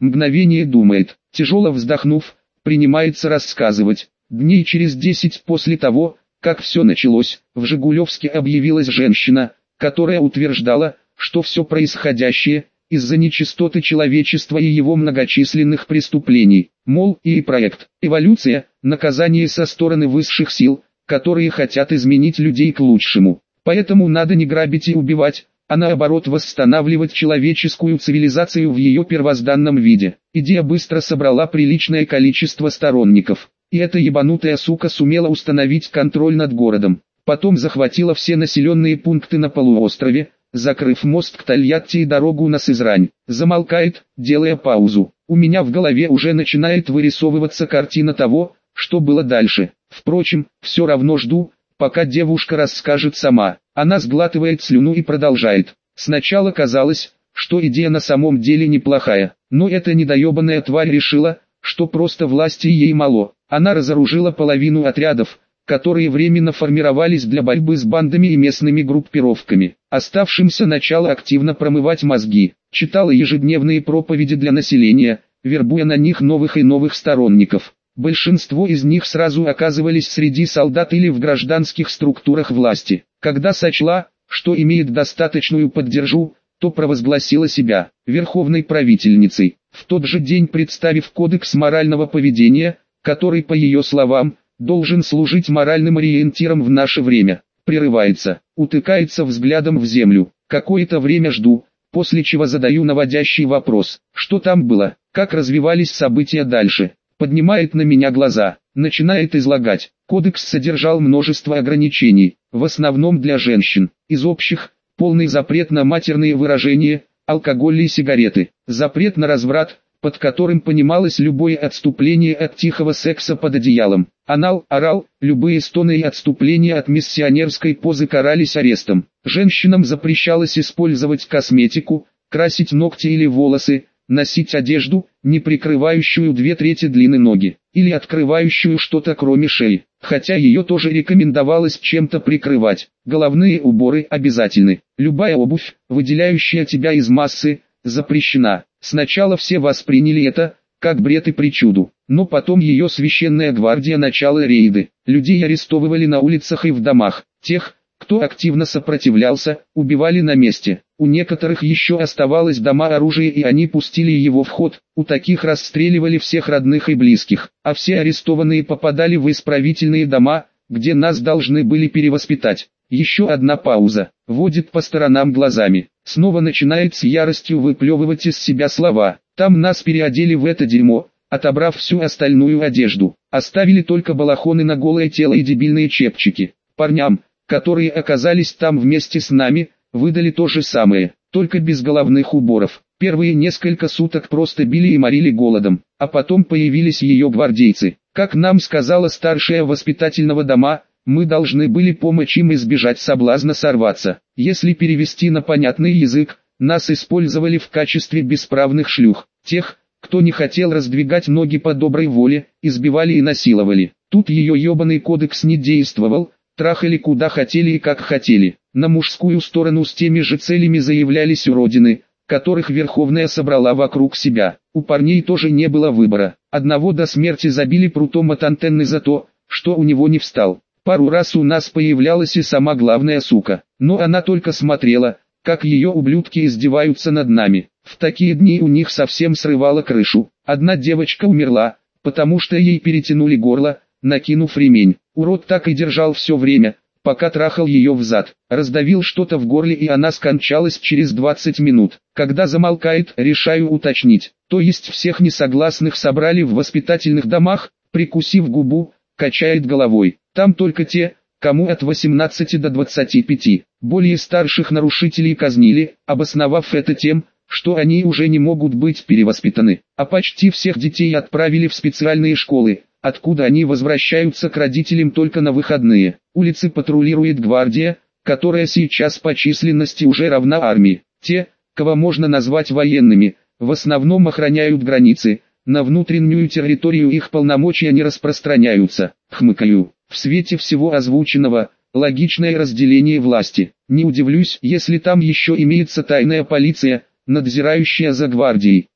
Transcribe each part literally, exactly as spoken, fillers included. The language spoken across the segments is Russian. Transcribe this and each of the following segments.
мгновение думает, тяжело вздохнув, принимается рассказывать. Дней через десять после того, как все началось, в Жигулевске объявилась женщина, которая утверждала, что все происходящее из-за нечистоты человечества и его многочисленных преступлений, мол, и проект «Эволюция», наказание со стороны высших сил, которые хотят изменить людей к лучшему. Поэтому надо не грабить и убивать, а наоборот восстанавливать человеческую цивилизацию в ее первозданном виде. Идея быстро собрала приличное количество сторонников, и эта ебанутая сука сумела установить контроль над городом. Потом захватила все населенные пункты на полуострове, закрыв мост к Тольятти и дорогу на Сызрань. Замолкает, делая паузу. У меня в голове уже начинает вырисовываться картина того, что было дальше. Впрочем, все равно жду, пока девушка расскажет сама. Она сглатывает слюну и продолжает. Сначала казалось, что идея на самом деле неплохая, но эта недоебанная тварь решила, что просто власти ей мало. Она разоружила половину отрядов, которые временно формировались для борьбы с бандами и местными группировками. Оставшимся начала активно промывать мозги, читала ежедневные проповеди для населения, вербуя на них новых и новых сторонников. Большинство из них сразу оказывались среди солдат или в гражданских структурах власти. Когда сочла, что имеет достаточную поддержку, то провозгласила себя верховной правительницей, в тот же день представив кодекс морального поведения, который, по ее словам, должен служить моральным ориентиром в наше время. Прерывается, утыкается взглядом в землю. Какое-то время жду, после чего задаю наводящий вопрос. Что там было? Как развивались события дальше? Поднимает на меня глаза, начинает излагать. Кодекс содержал множество ограничений, в основном для женщин. Из общих – полный запрет на матерные выражения, алкоголь и сигареты, запрет на разврат, под которым понималось любое отступление от тихого секса под одеялом. Анал, орал, любые стоны и отступления от миссионерской позы карались арестом. Женщинам запрещалось использовать косметику, красить ногти или волосы, носить одежду, не прикрывающую две трети длины ноги, или открывающую что-то кроме шеи, хотя ее тоже рекомендовалось чем-то прикрывать. Головные уборы обязательны. Любая обувь, выделяющая тебя из массы, запрещена. Сначала все восприняли это, как бред и причуду, но потом ее священная гвардия начала рейды. Людей арестовывали на улицах и в домах. Тех, кто активно сопротивлялся, убивали на месте. У некоторых еще оставалось дома оружие и они пустили его в ход. У таких расстреливали всех родных и близких. А все арестованные попадали в исправительные дома, где нас должны были перевоспитать. Еще одна пауза. Водит по сторонам глазами. Снова начинает с яростью выплевывать из себя слова. Там нас переодели в это дерьмо, отобрав всю остальную одежду. Оставили только балахоны на голое тело и дебильные чепчики. Парням, которые оказались там вместе с нами, выдали то же самое, только без головных уборов. Первые несколько суток просто били и морили голодом, а потом появились ее гвардейцы. Как нам сказала старшая воспитательного дома, мы должны были помочь им избежать соблазна сорваться. Если перевести на понятный язык, нас использовали в качестве бесправных шлюх. Тех, кто не хотел раздвигать ноги по доброй воле, избивали и насиловали. Тут ее ебаный кодекс не действовал, трахали куда хотели и как хотели. На мужскую сторону с теми же целями заявлялись уродины, которых Верховная собрала вокруг себя. У парней тоже не было выбора. Одного до смерти забили прутом от антенны за то, что у него не встал. Пару раз у нас появлялась и сама главная сука, но она только смотрела, как ее ублюдки издеваются над нами. В такие дни у них совсем срывало крышу. Одна девочка умерла, потому что ей перетянули горло, накинув ремень. Урод так и держал все время, пока трахал ее взад. Раздавил что-то в горле и она скончалась через двадцать минут. Когда замолкает, решаю уточнить. То есть всех несогласных собрали в воспитательных домах, прикусив губу, качает головой. Там только те, кому от восемнадцати до двадцати пяти. Более старших нарушителей казнили, обосновав это тем, что они уже не могут быть перевоспитаны. А почти всех детей отправили в специальные школы, откуда они возвращаются к родителям только на выходные. Улицы патрулирует гвардия, которая сейчас по численности уже равна армии. Те, кого можно назвать военными, в основном охраняют границы, на внутреннюю территорию их полномочия не распространяются. Хмыкаю. В свете всего озвученного, логичное разделение власти. Не удивлюсь, если там еще имеется тайная полиция, надзирающая за гвардией.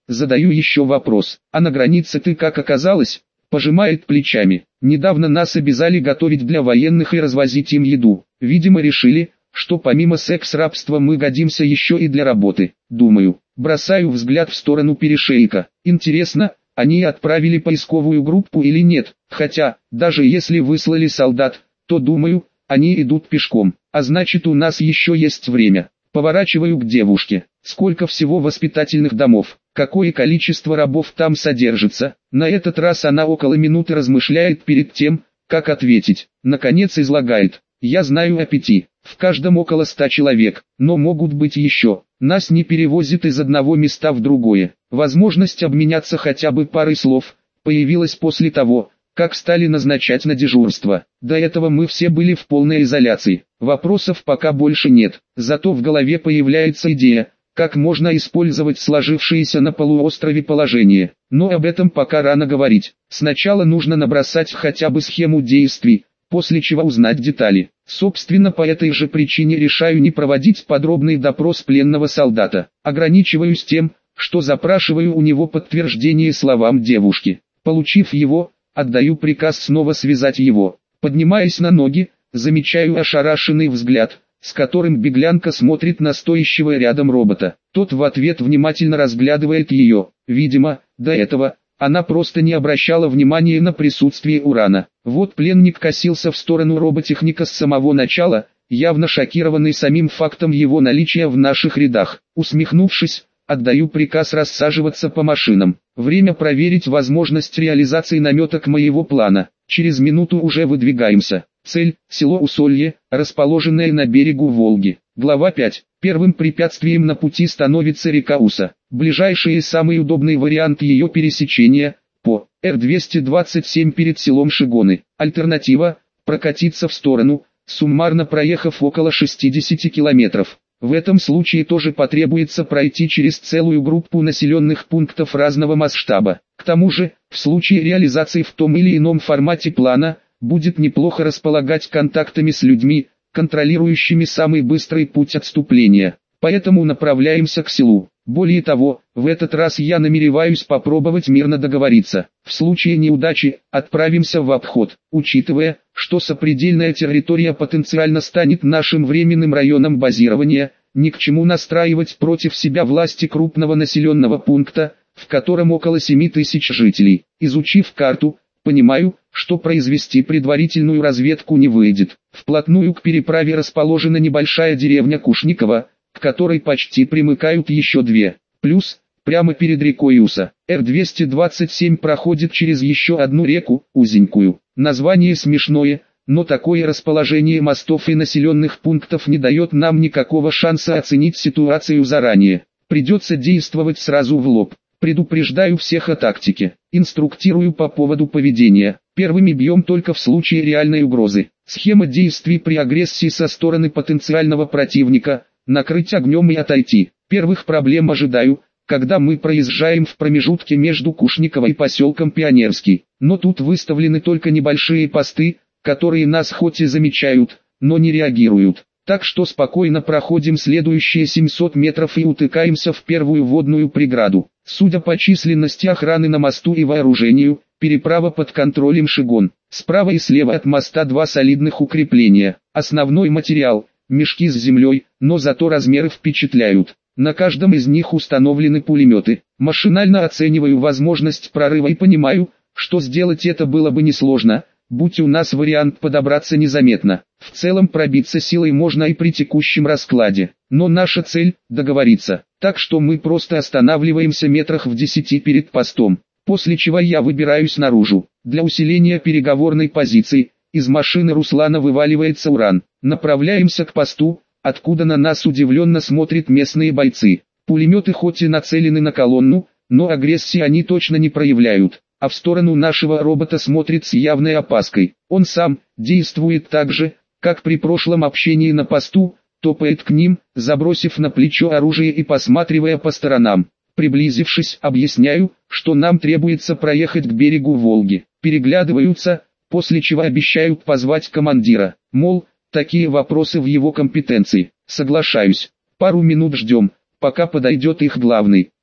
Задаю еще вопрос. А на границе ты как оказалась? Пожимает плечами. Недавно нас обязали готовить для военных и развозить им еду. Видимо, решили, что помимо секс-рабства мы годимся еще и для работы. Думаю. Бросаю взгляд в сторону перешейка. Интересно, они отправили поисковую группу или нет? Хотя, даже если выслали солдат, то думаю, они идут пешком. А значит, у нас еще есть время. Поворачиваю к девушке. Сколько всего воспитательных домов? Какое количество рабов там содержится? На этот раз она около минуты размышляет перед тем, как ответить. Наконец излагает. Я знаю о пяти. В каждом около ста человек, но могут быть еще. Нас не перевозят из одного места в другое. Возможность обменяться хотя бы парой слов появилась после того, как стали назначать на дежурство. До этого мы все были в полной изоляции. Вопросов пока больше нет. Зато в голове появляется идея, как можно использовать сложившееся на полуострове положение. Но об этом пока рано говорить. Сначала нужно набросать хотя бы схему действий, после чего узнать детали. Собственно, по этой же причине решаю не проводить подробный допрос пленного солдата. Ограничиваюсь тем, что запрашиваю у него подтверждение словам девушки. Получив его, отдаю приказ снова связать его. Поднимаясь на ноги, замечаю ошарашенный взгляд, с которым беглянка смотрит на стоящего рядом робота. Тот в ответ внимательно разглядывает ее. Видимо, до этого она просто не обращала внимания на присутствие урана. Вот пленник косился в сторону роботехника с самого начала, явно шокированный самим фактом его наличия в наших рядах. Усмехнувшись, отдаю приказ рассаживаться по машинам. Время проверить возможность реализации наметок моего плана. Через минуту уже выдвигаемся. Цель – село Усолье, расположенное на берегу Волги. Глава пять. Первым препятствием на пути становится река Уса. Ближайший и самый удобный вариант ее пересечения – по Р двести двадцать семь перед селом Шигоны. Альтернатива – прокатиться в сторону, суммарно проехав около шестидесяти километров. В этом случае тоже потребуется пройти через целую группу населенных пунктов разного масштаба. К тому же, в случае реализации в том или ином формате плана, будет неплохо располагать контактами с людьми, контролирующими самый быстрый путь отступления. Поэтому направляемся к селу. Более того, в этот раз я намереваюсь попробовать мирно договориться. В случае неудачи, отправимся в обход, учитывая, что сопредельная территория потенциально станет нашим временным районом базирования, ни к чему настраивать против себя власти крупного населенного пункта, в котором около семи тысяч жителей. Изучив карту, понимаю, что произвести предварительную разведку не выйдет. Вплотную к переправе расположена небольшая деревня Кушниково, к которой почти примыкают еще две. Плюс, прямо перед рекой Уса, Р двести двадцать семь проходит через еще одну реку, узенькую. Название смешное, но такое расположение мостов и населенных пунктов не дает нам никакого шанса оценить ситуацию заранее. Придется действовать сразу в лоб. Предупреждаю всех о тактике, инструктирую по поводу поведения. Первыми бьем только в случае реальной угрозы. Схема действий при агрессии со стороны потенциального противника – накрыть огнем и отойти. Первых проблем ожидаю, когда мы проезжаем в промежутке между Кушниково и поселком Пионерский. Но тут выставлены только небольшие посты, которые нас хоть и замечают, но не реагируют. Так что спокойно проходим следующие семьсот метров и утыкаемся в первую водную преграду. Судя по численности охраны на мосту и вооружению, переправа под контролем Шигон. Справа и слева от моста два солидных укрепления. Основной материал – мешки с землей, но зато размеры впечатляют. На каждом из них установлены пулеметы. Машинально оцениваю возможность прорыва и понимаю, что сделать это было бы несложно, будь у нас вариант подобраться незаметно. В целом пробиться силой можно и при текущем раскладе. Но наша цель – договориться. Так что мы просто останавливаемся метрах в десяти перед постом. После чего я выбираюсь наружу. Для усиления переговорной позиции из машины Руслана вываливается уран. Направляемся к посту, откуда на нас удивленно смотрят местные бойцы. Пулеметы хоть и нацелены на колонну, но агрессии они точно не проявляют, а в сторону нашего робота смотрит с явной опаской. Он сам действует так же, как при прошлом общении на посту, топает к ним, забросив на плечо оружие и посматривая по сторонам. Приблизившись, объясняю, что нам требуется проехать к берегу Волги. Переглядываются, после чего обещают позвать командира. Мол, такие вопросы в его компетенции. Соглашаюсь. Пару минут ждем, пока подойдет их главный.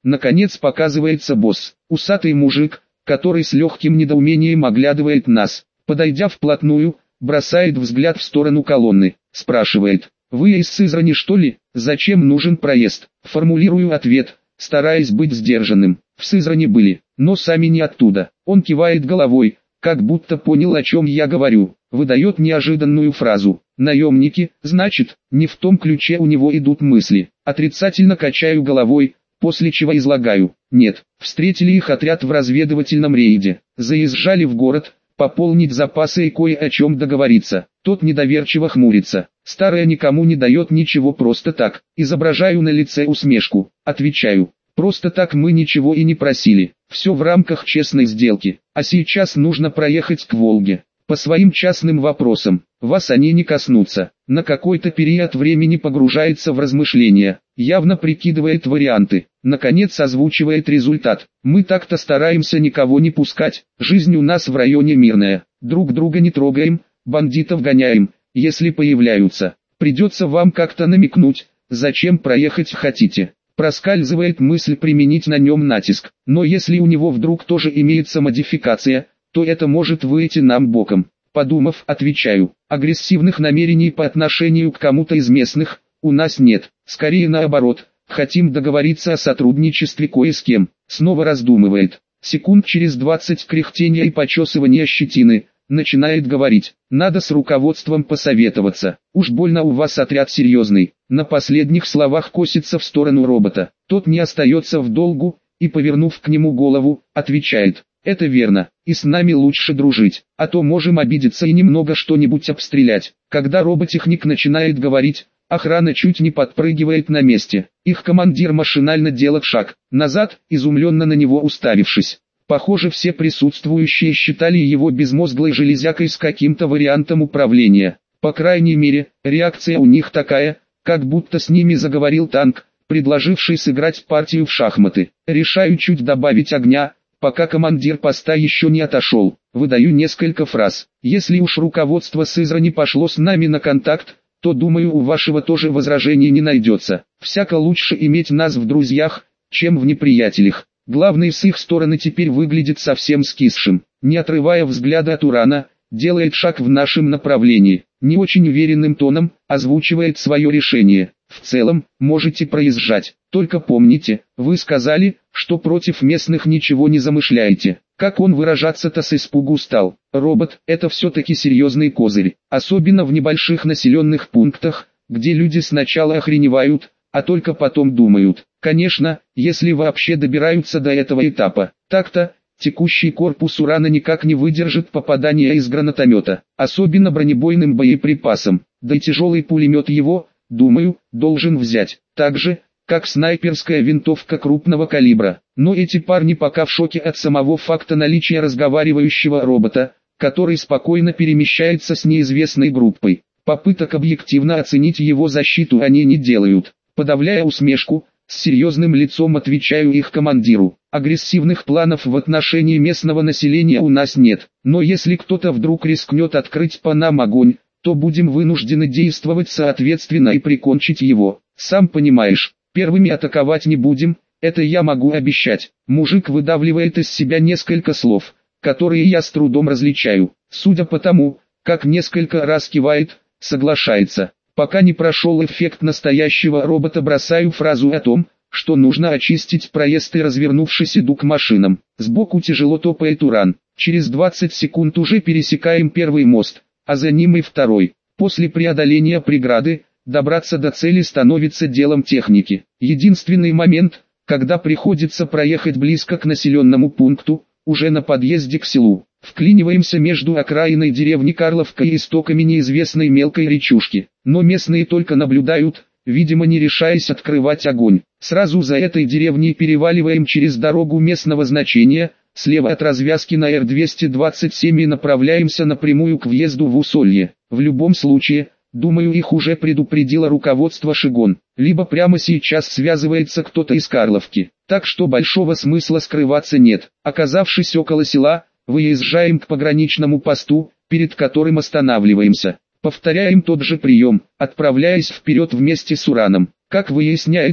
Наконец показывается босс, усатый мужик, который с легким недоумением оглядывает нас. Подойдя вплотную, бросает взгляд в сторону колонны, спрашивает: «Вы из Сызрани, что ли? Зачем нужен проезд?» Формулирую ответ, стараясь быть сдержанным. В Сызрани были, но сами не оттуда. Он кивает головой, как будто понял, о чем я говорю. Выдает неожиданную фразу: «Наемники, значит?» Не в том ключе у него идут мысли. Отрицательно качаю головой, после чего излагаю: «Нет, встретили их отряд в разведывательном рейде. Заезжали в город, пополнить запасы и кое о чем договориться». Тот недоверчиво хмурится. Старая никому не дает ничего просто так. Изображаю на лице усмешку. Отвечаю: «Просто так мы ничего и не просили. Все в рамках честной сделки. А сейчас нужно проехать к Волге. По своим частным вопросам. Вас они не коснутся». На какой-то период времени погружается в размышления. Явно прикидывает варианты. Наконец озвучивает результат. «Мы так-то стараемся никого не пускать. Жизнь у нас в районе мирная. Друг друга не трогаем, бандитов гоняем. Если появляются, придется вам как-то намекнуть, зачем проехать хотите». Проскальзывает мысль применить на нем натиск. Но если у него вдруг тоже имеется модификация, то это может выйти нам боком. Подумав, отвечаю: агрессивных намерений по отношению к кому-то из местных у нас нет. Скорее наоборот, хотим договориться о сотрудничестве кое с кем. Снова раздумывает. Секунд через двадцать кряхтения и почесывания щетины. Начинает говорить: «Надо с руководством посоветоваться. Уж больно у вас отряд серьезный». На последних словах косится в сторону робота. Тот не остается в долгу, и, повернув к нему голову, отвечает: «Это верно, и с нами лучше дружить, а то можем обидеться и немного что-нибудь обстрелять». Когда роботехник начинает говорить, охрана чуть не подпрыгивает на месте. Их командир машинально делает шаг назад, изумленно на него уставившись. Похоже, все присутствующие считали его безмозглой железякой с каким-то вариантом управления. По крайней мере, реакция у них такая, как будто с ними заговорил танк, предложивший сыграть партию в шахматы. Решаю чуть добавить огня, пока командир поста еще не отошел. Выдаю несколько фраз. «Если уж руководство Сызрани пошло с нами на контакт, то, думаю, у вашего тоже возражений не найдется. Всяко лучше иметь нас в друзьях, чем в неприятелях». Главный с их стороны теперь выглядит совсем скисшим. Не отрывая взгляда от урана, делает шаг в нашем направлении. Не очень уверенным тоном озвучивает свое решение. «В целом, можете проезжать. Только помните, вы сказали, что против местных ничего не замышляете». Как он выражаться-то с испугу стал. Робот – это все-таки серьезный козырь. Особенно в небольших населенных пунктах, где люди сначала охреневают, а только потом думают. Конечно, если вообще добираются до этого этапа. Так-то, текущий корпус урана никак не выдержит попадания из гранатомета, особенно бронебойным боеприпасом. Да и тяжелый пулемет его, думаю, должен взять. Так же, как снайперская винтовка крупного калибра. Но эти парни пока в шоке от самого факта наличия разговаривающего робота, который спокойно перемещается с неизвестной группой. Попыток объективно оценить его защиту они не делают. Подавляя усмешку, с серьезным лицом отвечаю их командиру: агрессивных планов в отношении местного населения у нас нет, но если кто-то вдруг рискнет открыть по нам огонь, то будем вынуждены действовать соответственно и прикончить его. Сам понимаешь, первыми атаковать не будем, это я могу обещать. Мужик выдавливает из себя несколько слов, которые я с трудом различаю. Судя по тому, как несколько раз кивает, соглашается. Пока не прошел эффект настоящего робота, бросаю фразу о том, что нужно очистить проезд, и, развернувшись, иду к машинам. Сбоку тяжело топает уран. Через двадцать секунд уже пересекаем первый мост, а за ним и второй. После преодоления преграды, добраться до цели становится делом техники. Единственный момент, когда приходится проехать близко к населенному пункту, уже на подъезде к селу. Вклиниваемся между окраиной деревни Карловка и истоками неизвестной мелкой речушки, но местные только наблюдают, видимо не решаясь открывать огонь. Сразу за этой деревней переваливаем через дорогу местного значения, слева от развязки на Р двести двадцать семь, и направляемся напрямую к въезду в Усолье. В любом случае, думаю, их уже предупредило руководство Шигон, либо прямо сейчас связывается кто-то из Карловки, так что большого смысла скрываться нет. Оказавшись около села, выезжаем к пограничному посту, перед которым останавливаемся. Повторяем тот же прием, отправляясь вперед вместе с ураном. Как выясняется,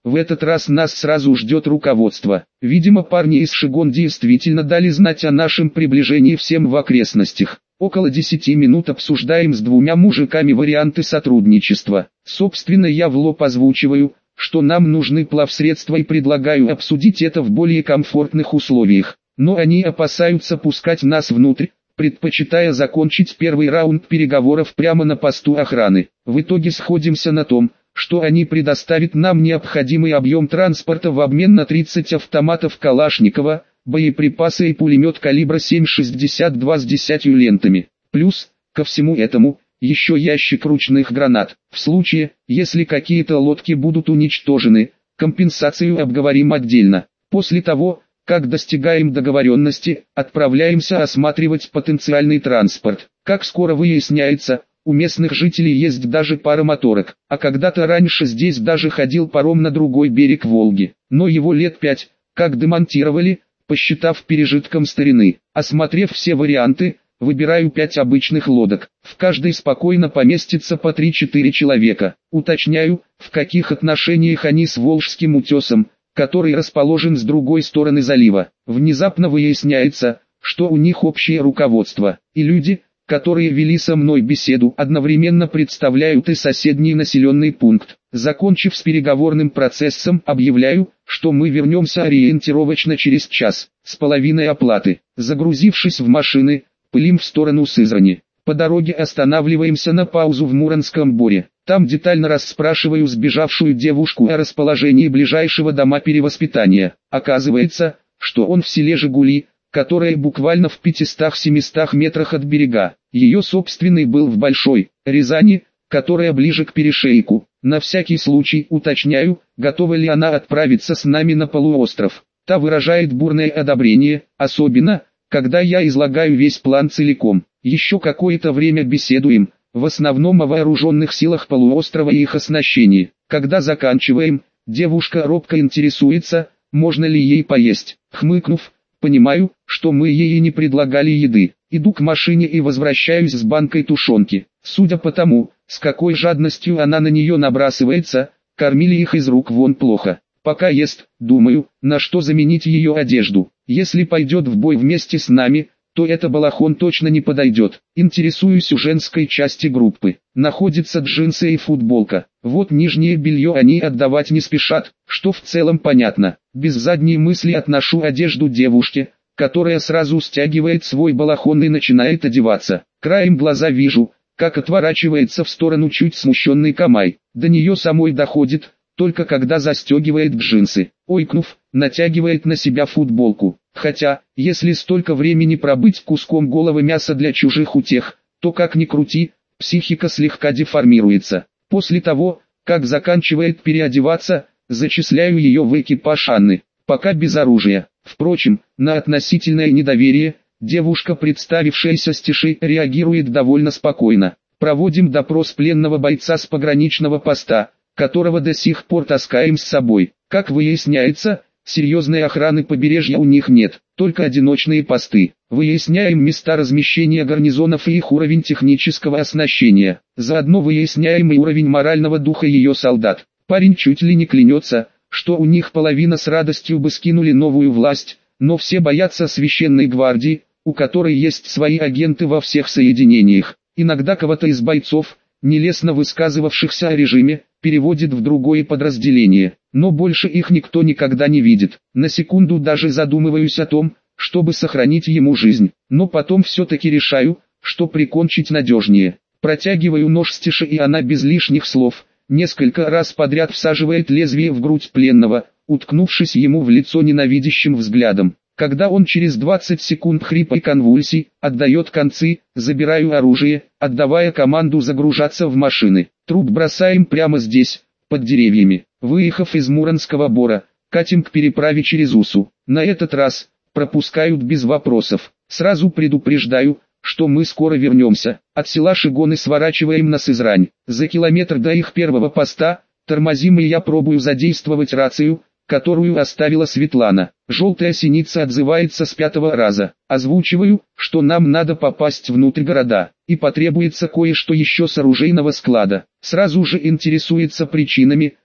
В этот раз нас сразу ждет руководство. Видимо, парни из Шигон действительно дали знать о нашем приближении всем в окрестностях. Около десяти минут обсуждаем с двумя мужиками варианты сотрудничества. Собственно, я в лоб озвучиваю, что нам нужны плавсредства, и предлагаю обсудить это в более комфортных условиях. Но они опасаются пускать нас внутрь, предпочитая закончить первый раунд переговоров прямо на посту охраны. В итоге сходимся на том, что они предоставят нам необходимый объем транспорта в обмен на тридцать автоматов Калашникова, боеприпасы и пулемет калибра семь шестьдесят два с десятью лентами. Плюс, ко всему этому, еще ящик ручных гранат. В случае, если какие-то лодки будут уничтожены, компенсацию обговорим отдельно. После того, как достигаем договоренности, отправляемся осматривать потенциальный транспорт. Как скоро выясняется, у местных жителей есть даже пара моторок, а когда-то раньше здесь даже ходил паром на другой берег Волги. Но его лет пять, как демонтировали, посчитав пережитком старины. Осмотрев все варианты, выбираю пять обычных лодок. В каждой спокойно поместится по три-четыре человека. Уточняю, в каких отношениях они с Волжским утесом, который расположен с другой стороны залива. Внезапно выясняется, что у них общее руководство, и люди, которые вели со мной беседу, одновременно представляют и соседний населенный пункт. Закончив с переговорным процессом, объявляю, что мы вернемся ориентировочно через час, с половиной оплаты. Загрузившись в машины, пылим в сторону Сызрани. По дороге останавливаемся на паузу в Муромском Боре. Там детально расспрашиваю сбежавшую девушку о расположении ближайшего дома перевоспитания. Оказывается, что он в селе Жигули, которое буквально в пятистах-семистах метрах от берега. Ее собственный был в Большой Рязани, которая ближе к перешейку. На всякий случай уточняю, готова ли она отправиться с нами на полуостров. Та выражает бурное одобрение, особенно, когда я излагаю весь план целиком. Еще какое-то время беседуем, в основном о вооруженных силах полуострова и их оснащении. Когда заканчиваем, девушка робко интересуется, можно ли ей поесть. Хмыкнув, понимаю, что мы ей и не предлагали еды. Иду к машине и возвращаюсь с банкой тушенки. Судя по тому, с какой жадностью она на нее набрасывается, кормили их из рук вон плохо. Пока ест, думаю, на что заменить ее одежду. Если пойдет в бой вместе с нами, то это балахон точно не подойдет. Интересуюсь у женской части группы. Находятся джинсы и футболка. Вот нижнее белье они отдавать не спешат, что в целом понятно. Без задней мысли отношу одежду девушке, которая сразу стягивает свой балахон и начинает одеваться. Краем глаза вижу, как отворачивается в сторону чуть смущенный Камай. До нее самой доходит, только когда застегивает джинсы. Ойкнув, натягивает на себя футболку. Хотя, если столько времени пробыть куском голого мяса для чужих утех, то как ни крути, психика слегка деформируется. После того, как заканчивает переодеваться, зачисляю ее в экипаж Анны, пока без оружия. Впрочем, на относительное недоверие, девушка, представившаяся Стешей, реагирует довольно спокойно. Проводим допрос пленного бойца с пограничного поста, которого до сих пор таскаем с собой. Как выясняется, серьезной охраны побережья у них нет, только одиночные посты. Выясняем места размещения гарнизонов и их уровень технического оснащения. Заодно выясняем и уровень морального духа ее солдат. Парень чуть ли не клянется, что у них половина с радостью бы скинули новую власть, но все боятся священной гвардии, у которой есть свои агенты во всех соединениях. Иногда кого-то из бойцов, нелестно высказывавшихся о режиме, переводит в другое подразделение, но больше их никто никогда не видит. На секунду даже задумываюсь о том, чтобы сохранить ему жизнь, но потом все-таки решаю, что прикончить надежнее. Протягиваю нож Стеше, и она без лишних слов несколько раз подряд всаживает лезвие в грудь пленного, уткнувшись ему в лицо ненавидящим взглядом. Когда он через двадцать секунд хрипа и конвульсий отдает концы, забираю оружие, отдавая команду загружаться в машины. Труп бросаем прямо здесь, под деревьями. Выехав из Муромского Бора, катим к переправе через Усу. На этот раз пропускают без вопросов. Сразу предупреждаю, что мы скоро вернемся. От села Шигоны сворачиваем на Сызрань. За километр до их первого поста тормозим, и я пробую задействовать рацию, которую оставила Светлана. Желтая синица отзывается с пятого раза. Озвучиваю, что нам надо попасть внутрь города, и потребуется кое-что еще с оружейного склада. Сразу же интересуется причинами,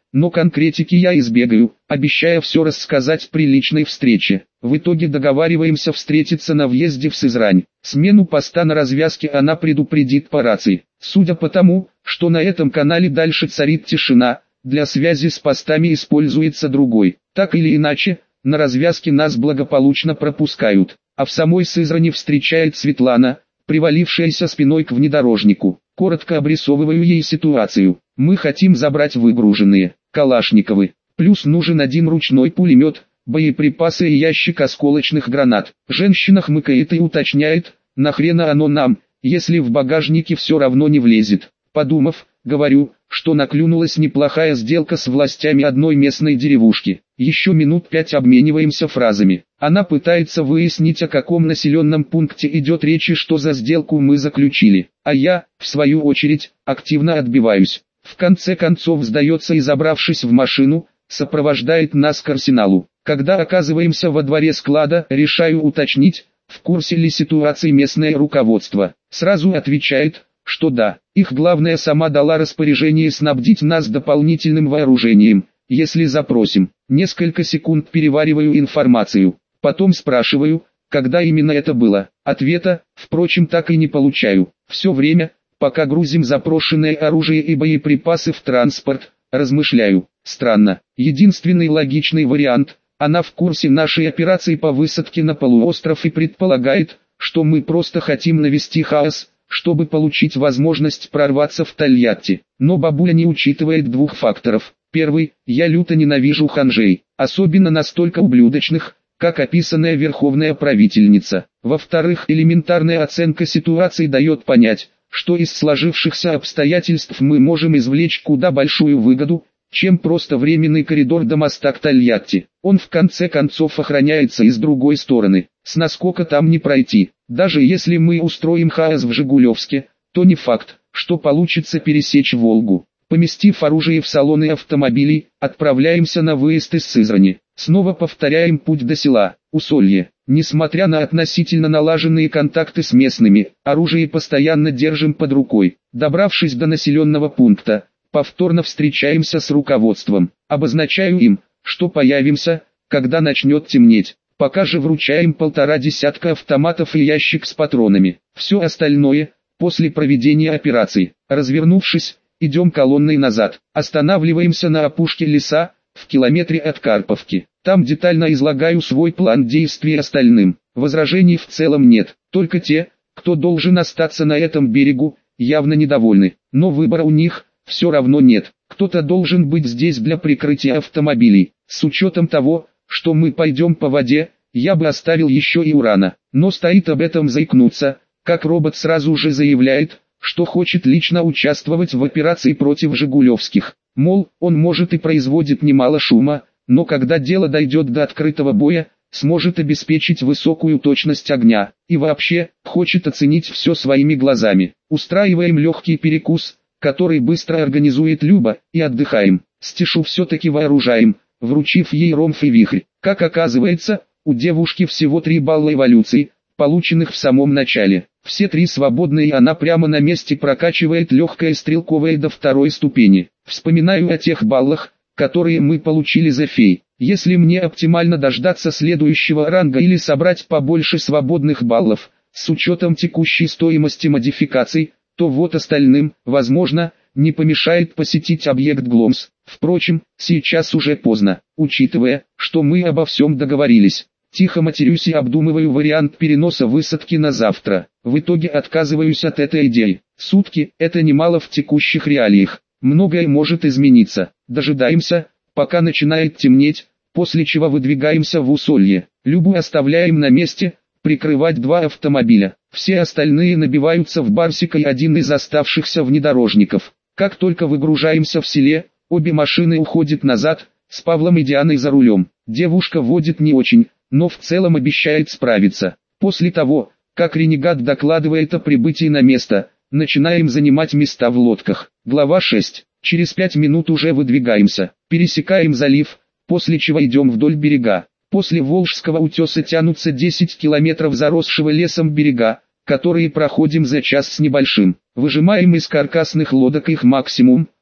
но конкретики я избегаю, обещая все рассказать при личной встрече. В итоге договариваемся встретиться на въезде в Сызрань. Смену поста на развязке она предупредит по рации. Судя по тому, что на этом канале дальше царит тишина, для связи с постами используется другой. Так или иначе, на развязке нас благополучно пропускают, а в самой Сызрани встречает Светлана, привалившаяся спиной к внедорожнику. Коротко обрисовываю ей ситуацию. Мы хотим забрать выгруженные Калашниковы. Плюс нужен один ручной пулемет, боеприпасы и ящик осколочных гранат. Женщина хмыкает и уточняет, нахрена оно нам, если в багажнике все равно не влезет. Подумав, говорю, что наклюнулась неплохая сделка с властями одной местной деревушки. Еще минут пять обмениваемся фразами. Она пытается выяснить, о каком населенном пункте идет речь и что за сделку мы заключили. А я, в свою очередь, активно отбиваюсь. В конце концов сдается и, забравшись в машину, сопровождает нас к арсеналу. Когда оказываемся во дворе склада, решаю уточнить, в курсе ли ситуации местное руководство. Сразу отвечает, что да. Их главная сама дала распоряжение снабдить нас дополнительным вооружением, если запросим. Несколько секунд перевариваю информацию. Потом спрашиваю, когда именно это было. Ответа, впрочем, так и не получаю. Все время, пока грузим запрошенное оружие и боеприпасы в транспорт, размышляю. Странно. Единственный логичный вариант, она в курсе нашей операции по высадке на полуостров и предполагает, что мы просто хотим навести хаос, чтобы получить возможность прорваться в Тольятти. Но бабуля не учитывает двух факторов. Первый, я люто ненавижу ханжей, особенно настолько ублюдочных, как описанная верховная правительница. Во-вторых, элементарная оценка ситуации дает понять, что из сложившихся обстоятельств мы можем извлечь куда большую выгоду, чем просто временный коридор до моста к Тольятти. Он в конце концов охраняется и с другой стороны. С наскока там не пройти. Даже если мы устроим хаос в Жигулевске, то не факт, что получится пересечь Волгу. Поместив оружие в салоны автомобилей, отправляемся на выезд из Сызрани. Снова повторяем путь до села Усолье. Несмотря на относительно налаженные контакты с местными, оружие постоянно держим под рукой. Добравшись до населенного пункта, повторно встречаемся с руководством. Обозначаю им, что появимся, когда начнет темнеть. Пока же вручаем полтора десятка автоматов и ящик с патронами. Все остальное, после проведения операции. Развернувшись, идем колонной назад. Останавливаемся на опушке леса, в километре от Карповки. Там детально излагаю свой план действий остальным. Возражений в целом нет. Только те, кто должен остаться на этом берегу, явно недовольны. Но выбора у них все равно нет. Кто-то должен быть здесь для прикрытия автомобилей. С учетом того, что мы пойдем по воде, я бы оставил еще и Урана. Но стоит об этом заикнуться, как робот сразу же заявляет, что хочет лично участвовать в операции против Жигулевских. Мол, он может и производит немало шума, но когда дело дойдет до открытого боя, сможет обеспечить высокую точность огня. И вообще, хочет оценить все своими глазами. Устраиваем легкий перекус, который быстро организует Люба, и отдыхаем. Стешу все-таки вооружаем, вручив ей ромф и вихрь. Как оказывается, у девушки всего три балла эволюции, полученных в самом начале. Все три свободные, и она прямо на месте прокачивает легкое стрелковое до второй ступени. Вспоминаю о тех баллах, которые мы получили за фей. Если мне оптимально дождаться следующего ранга или собрать побольше свободных баллов, с учетом текущей стоимости модификаций, то вот остальным, возможно, не помешает посетить объект Гломс. Впрочем, сейчас уже поздно, учитывая, что мы обо всем договорились. Тихо матерюсь и обдумываю вариант переноса высадки на завтра. В итоге отказываюсь от этой идеи. Сутки – это немало в текущих реалиях. Многое может измениться. Дожидаемся, пока начинает темнеть, после чего выдвигаемся в Усолье. Любу оставляем на месте, прикрывать два автомобиля. Все остальные набиваются в Барсика и один из оставшихся внедорожников. Как только выгружаемся в селе, обе машины уходят назад, с Павлом и Дианой за рулем. Девушка водит не очень, но в целом обещает справиться. После того, как ренегат докладывает о прибытии на место, начинаем занимать места в лодках. Глава шесть. Через пять минут уже выдвигаемся, пересекаем залив, после чего идем вдоль берега. После Волжского утеса тянутся десять километров заросшего лесом берега, которые проходим за час с небольшим. Выжимаем из каркасных лодок их максимум,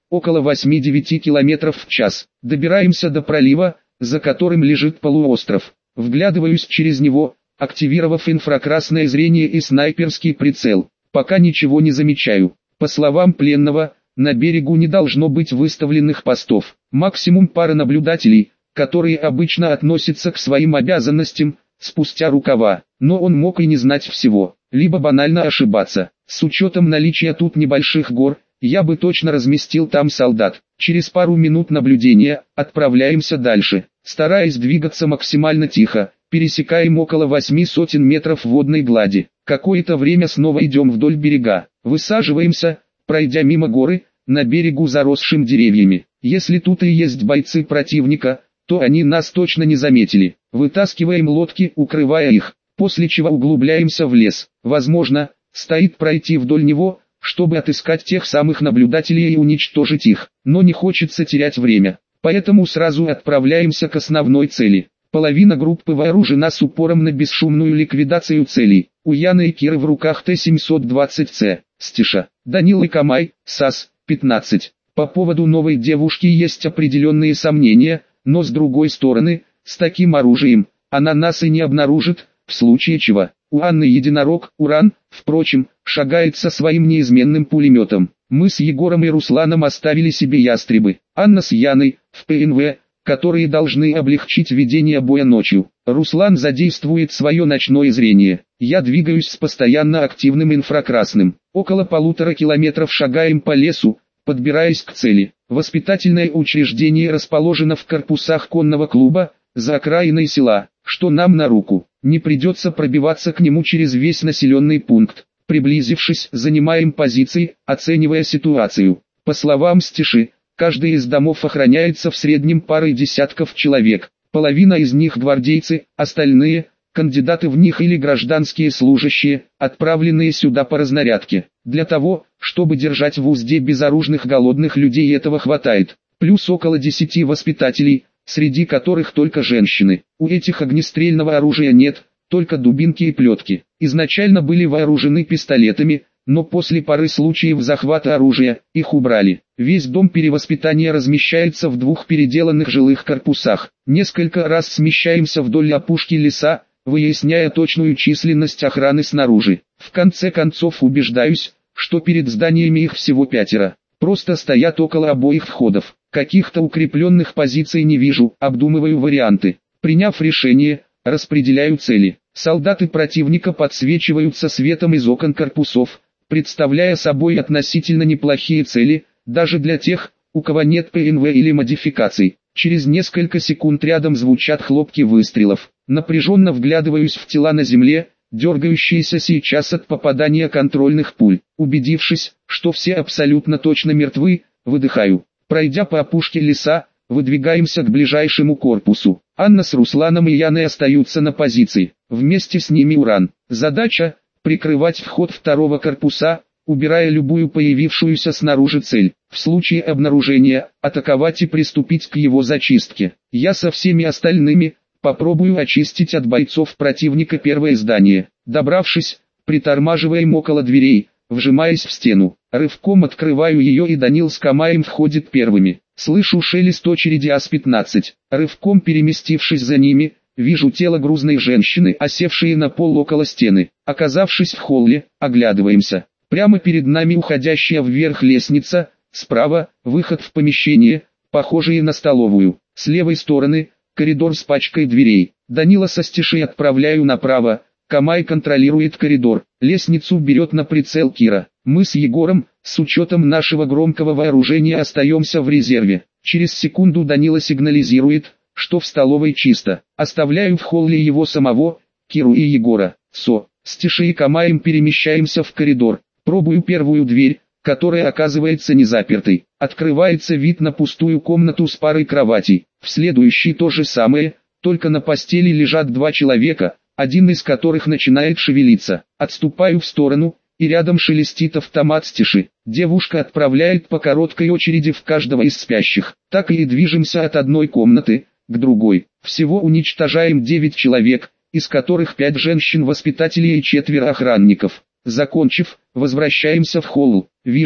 около восьми-девяти километров в час. Добираемся до пролива, за которым лежит полуостров. Вглядываюсь через него, активировав инфракрасное зрение и снайперский прицел. Пока ничего не замечаю. По словам пленного, на берегу не должно быть выставленных постов. Максимум пара наблюдателей, которые обычно относятся к своим обязанностям, спустя рукава. Но он мог и не знать всего, либо банально ошибаться. С учетом наличия тут небольших гор, я бы точно разместил там солдат. Через пару минут наблюдения, отправляемся дальше. Стараясь двигаться максимально тихо, пересекаем около восьми сотен метров водной глади. Какое-то время снова идем вдоль берега. Высаживаемся, пройдя мимо горы, на берегу заросшим деревьями. Если тут и есть бойцы противника, то они нас точно не заметили. Вытаскиваем лодки, укрывая их, после чего углубляемся в лес. Возможно, стоит пройти вдоль него, чтобы отыскать тех самых наблюдателей и уничтожить их. Но не хочется терять время, поэтому сразу отправляемся к основной цели. Половина группы вооружена с упором на бесшумную ликвидацию целей. У Яны и Киры в руках Т семьсот двадцать С, Стиша, Данил и Камай, САС, пятнадцать. По поводу новой девушки есть определенные сомнения, но с другой стороны, с таким оружием, она нас и не обнаружит, в случае чего. У Анны единорог, Уран, впрочем, шагает со своим неизменным пулеметом. Мы с Егором и Русланом оставили себе ястребы. Анна с Яной, в ПНВ, которые должны облегчить ведение боя ночью. Руслан задействует свое ночное зрение. Я двигаюсь с постоянно активным инфракрасным. Около полутора километров шагаем по лесу, подбираясь к цели. Воспитательное учреждение расположено в корпусах конного клуба, за окраиной села, что нам на руку. Не придется пробиваться к нему через весь населенный пункт. Приблизившись, занимаем позиции, оценивая ситуацию. По словам Стиши, каждый из домов охраняется в среднем парой десятков человек. Половина из них гвардейцы, остальные – кандидаты в них или гражданские служащие, отправленные сюда по разнарядке. Для того, чтобы держать в узде безоружных голодных людей, этого хватает. Плюс около десяти воспитателей, среди которых только женщины. У этих огнестрельного оружия нет, только дубинки и плетки. Изначально были вооружены пистолетами, но после пары случаев захвата оружия, их убрали. Весь дом перевоспитания размещается в двух переделанных жилых корпусах. Несколько раз смещаемся вдоль опушки леса, выясняя точную численность охраны снаружи. В конце концов убеждаюсь, что перед зданиями их всего пятеро. Просто стоят около обоих входов. Каких-то укрепленных позиций не вижу, обдумываю варианты. Приняв решение, распределяю цели. Солдаты противника подсвечиваются светом из окон корпусов, представляя собой относительно неплохие цели, даже для тех, у кого нет ПНВ или модификаций. Через несколько секунд рядом звучат хлопки выстрелов. Напряженно вглядываюсь в тела на земле, дергающиеся сейчас от попадания контрольных пуль. Убедившись, что все абсолютно точно мертвы, выдыхаю. Пройдя по опушке леса, выдвигаемся к ближайшему корпусу. Анна с Русланом и Яной остаются на позиции. Вместе с ними Уран. Задача – прикрывать вход второго корпуса, убирая любую появившуюся снаружи цель. В случае обнаружения, атаковать и приступить к его зачистке. Я со всеми остальными попробую очистить от бойцов противника первое здание. Добравшись, притормаживаем около дверей, вжимаясь в стену. Рывком открываю ее, и Данил с Камаем входят первыми. Слышу шелест очереди АС пятнадцать. Рывком переместившись за ними, вижу тело грузной женщины, осевшей на пол около стены. Оказавшись в холле, оглядываемся. Прямо перед нами уходящая вверх лестница, справа – выход в помещение, похожее на столовую. С левой стороны – коридор с пачкой дверей. Данила со Стишей отправляю направо, Камай контролирует коридор. Лестницу берет на прицел Кира. Мы с Егором, с учетом нашего громкого вооружения, остаемся в резерве. Через секунду Данила сигнализирует, что в столовой чисто. Оставляю в холле его самого, Киру и Егора. Со, Стишей и Камаем перемещаемся в коридор. Пробую первую дверь, которая оказывается не запертой. Открывается вид на пустую комнату с парой кроватей. В следующей то же самое, только на постели лежат два человека, один из которых начинает шевелиться. Отступаю в сторону, и рядом шелестит автомат Стиши. Девушка отправляет по короткой очереди в каждого из спящих. Так и движемся от одной комнаты к другой. Всего уничтожаем девять человек, из которых пять женщин-воспитателей и четверо охранников. Закончив, возвращаемся в холл. Вижу,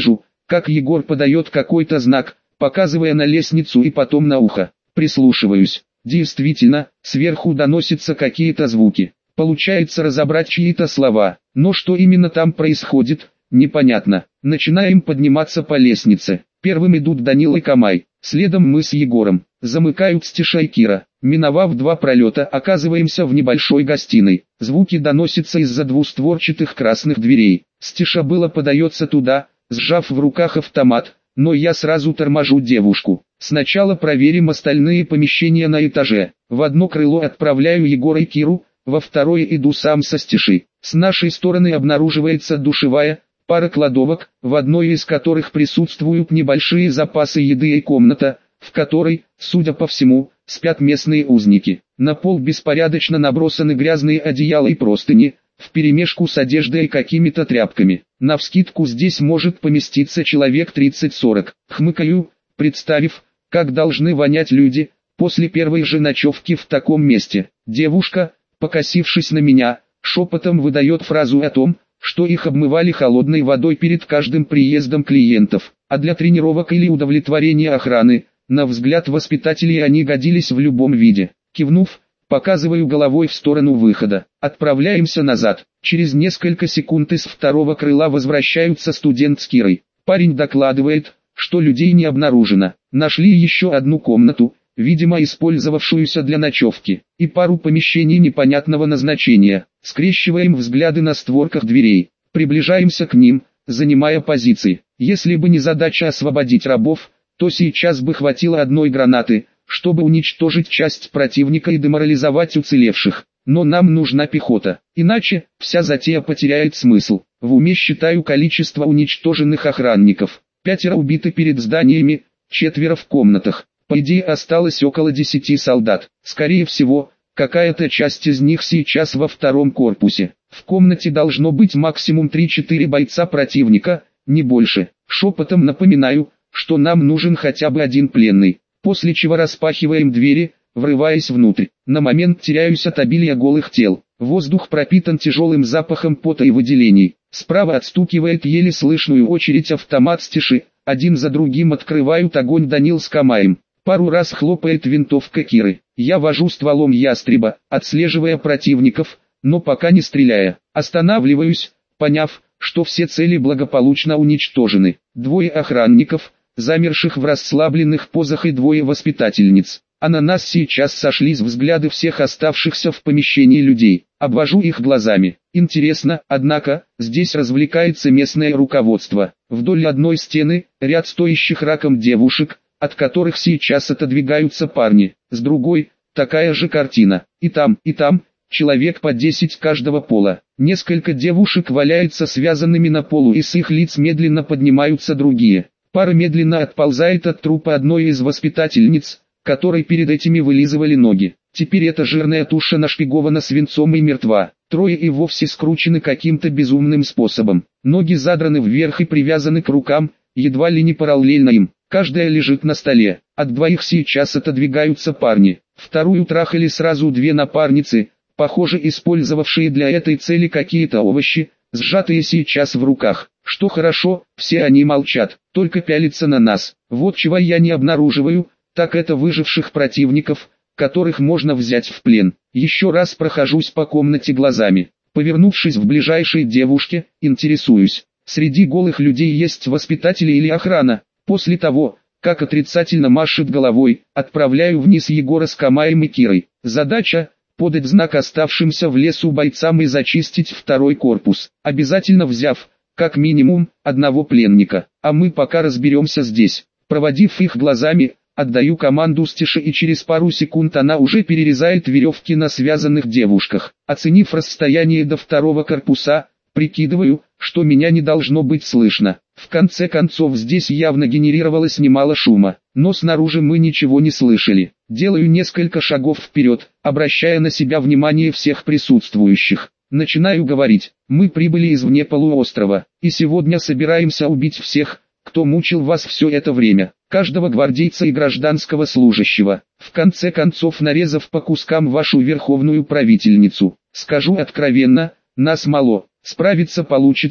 как Егор подает какой-то знак, показывая на лестницу и потом на ухо. Прислушиваюсь. Действительно, сверху доносятся какие-то звуки. Получается разобрать чьи-то слова, но что именно там происходит, непонятно. Начинаем подниматься по лестнице. Первым идут Данил и Камай, следом мы с Егором. Замыкают Стеша и Кира. Миновав два пролета, оказываемся в небольшой гостиной. Звуки доносятся из-за двустворчатых красных дверей. Стеша было подается туда, сжав в руках автомат, но я сразу торможу девушку. Сначала проверим остальные помещения на этаже. В одно крыло отправляю Егора и Киру, во второе иду сам со Стешей. С нашей стороны обнаруживается душевая, пара кладовок, в одной из которых присутствуют небольшие запасы еды и комната, в которой, судя по всему, спят местные узники. На пол беспорядочно набросаны грязные одеяла и простыни, вперемешку с одеждой и какими-то тряпками. Навскидку здесь может поместиться человек тридцать-сорок. Хмыкаю, представив, как должны вонять люди, после первой же ночевки в таком месте. Девушка, покосившись на меня, шепотом выдает фразу о том, что их обмывали холодной водой перед каждым приездом клиентов, а для тренировок или удовлетворения охраны, на взгляд воспитателей они годились в любом виде. Кивнув, показываю головой в сторону выхода. Отправляемся назад. Через несколько секунд из второго крыла возвращаются студент с Кирой. Парень докладывает, что людей не обнаружено. Нашли еще одну комнату, видимо использовавшуюся для ночевки, и пару помещений непонятного назначения. Скрещиваем взгляды на створках дверей. Приближаемся к ним, занимая позиции. Если бы не задача освободить рабов, то сейчас бы хватило одной гранаты, чтобы уничтожить часть противника и деморализовать уцелевших. Но нам нужна пехота, иначе вся затея потеряет смысл. В уме считаю количество уничтоженных охранников. Пятеро убиты перед зданиями, четверо в комнатах. По идее осталось около десяти солдат. Скорее всего, какая-то часть из них сейчас во втором корпусе. В комнате должно быть максимум три-четыре бойца противника, не больше. Шепотом напоминаю, что нам нужен хотя бы один пленный. После чего распахиваем двери, врываясь внутрь. На момент теряюсь от обилия голых тел. Воздух пропитан тяжелым запахом пота и выделений. Справа отстукивает еле слышную очередь автомат Стеши. Один за другим открывают огонь Данил с Камаем. Пару раз хлопает винтовка Киры. Я вожу стволом ястреба, отслеживая противников, но пока не стреляя. Останавливаюсь, поняв, что все цели благополучно уничтожены. Двое охранников, замерших в расслабленных позах, и двое воспитательниц. А на нас сейчас сошлись взгляды всех оставшихся в помещении людей. Обвожу их глазами. Интересно, однако, здесь развлекается местное руководство. Вдоль одной стены, ряд стоящих раком девушек, от которых сейчас отодвигаются парни. С другой, такая же картина. И там, и там, человек по десять каждого пола. Несколько девушек валяются связанными на полу, и с их лиц медленно поднимаются другие. Пара медленно отползает от трупа одной из воспитательниц, которой перед этими вылизывали ноги. Теперь эта жирная туша нашпигована свинцом и мертва. Трое и вовсе скручены каким-то безумным способом. Ноги задраны вверх и привязаны к рукам, едва ли не параллельно им. Каждая лежит на столе. От двоих сейчас отодвигаются парни. Вторую трахали сразу две напарницы, похоже использовавшие для этой цели какие-то овощи, сжатые сейчас в руках. Что хорошо, все они молчат, только пялятся на нас. Вот чего я не обнаруживаю, так это выживших противников, которых можно взять в плен. Еще раз прохожусь по комнате глазами. Повернувшись в ближайшей девушке, интересуюсь. Среди голых людей есть воспитатели или охрана? После того, как отрицательно машет головой, отправляю вниз Егора с Камаем и Кирой. Задача – подать знак оставшимся в лесу бойцам и зачистить второй корпус, обязательно взяв, как минимум, одного пленника. А мы пока разберемся здесь. Проводив их глазами, отдаю команду Стеше, и через пару секунд она уже перерезает веревки на связанных девушках. Оценив расстояние до второго корпуса, прикидываю, что меня не должно быть слышно. В конце концов здесь явно генерировалось немало шума, но снаружи мы ничего не слышали. Делаю несколько шагов вперед, обращая на себя внимание всех присутствующих. Начинаю говорить: мы прибыли извне полуострова, и сегодня собираемся убить всех, кто мучил вас все это время, каждого гвардейца и гражданского служащего, в конце концов нарезав по кускам вашу верховную правительницу. Скажу откровенно, нас мало, справиться получится,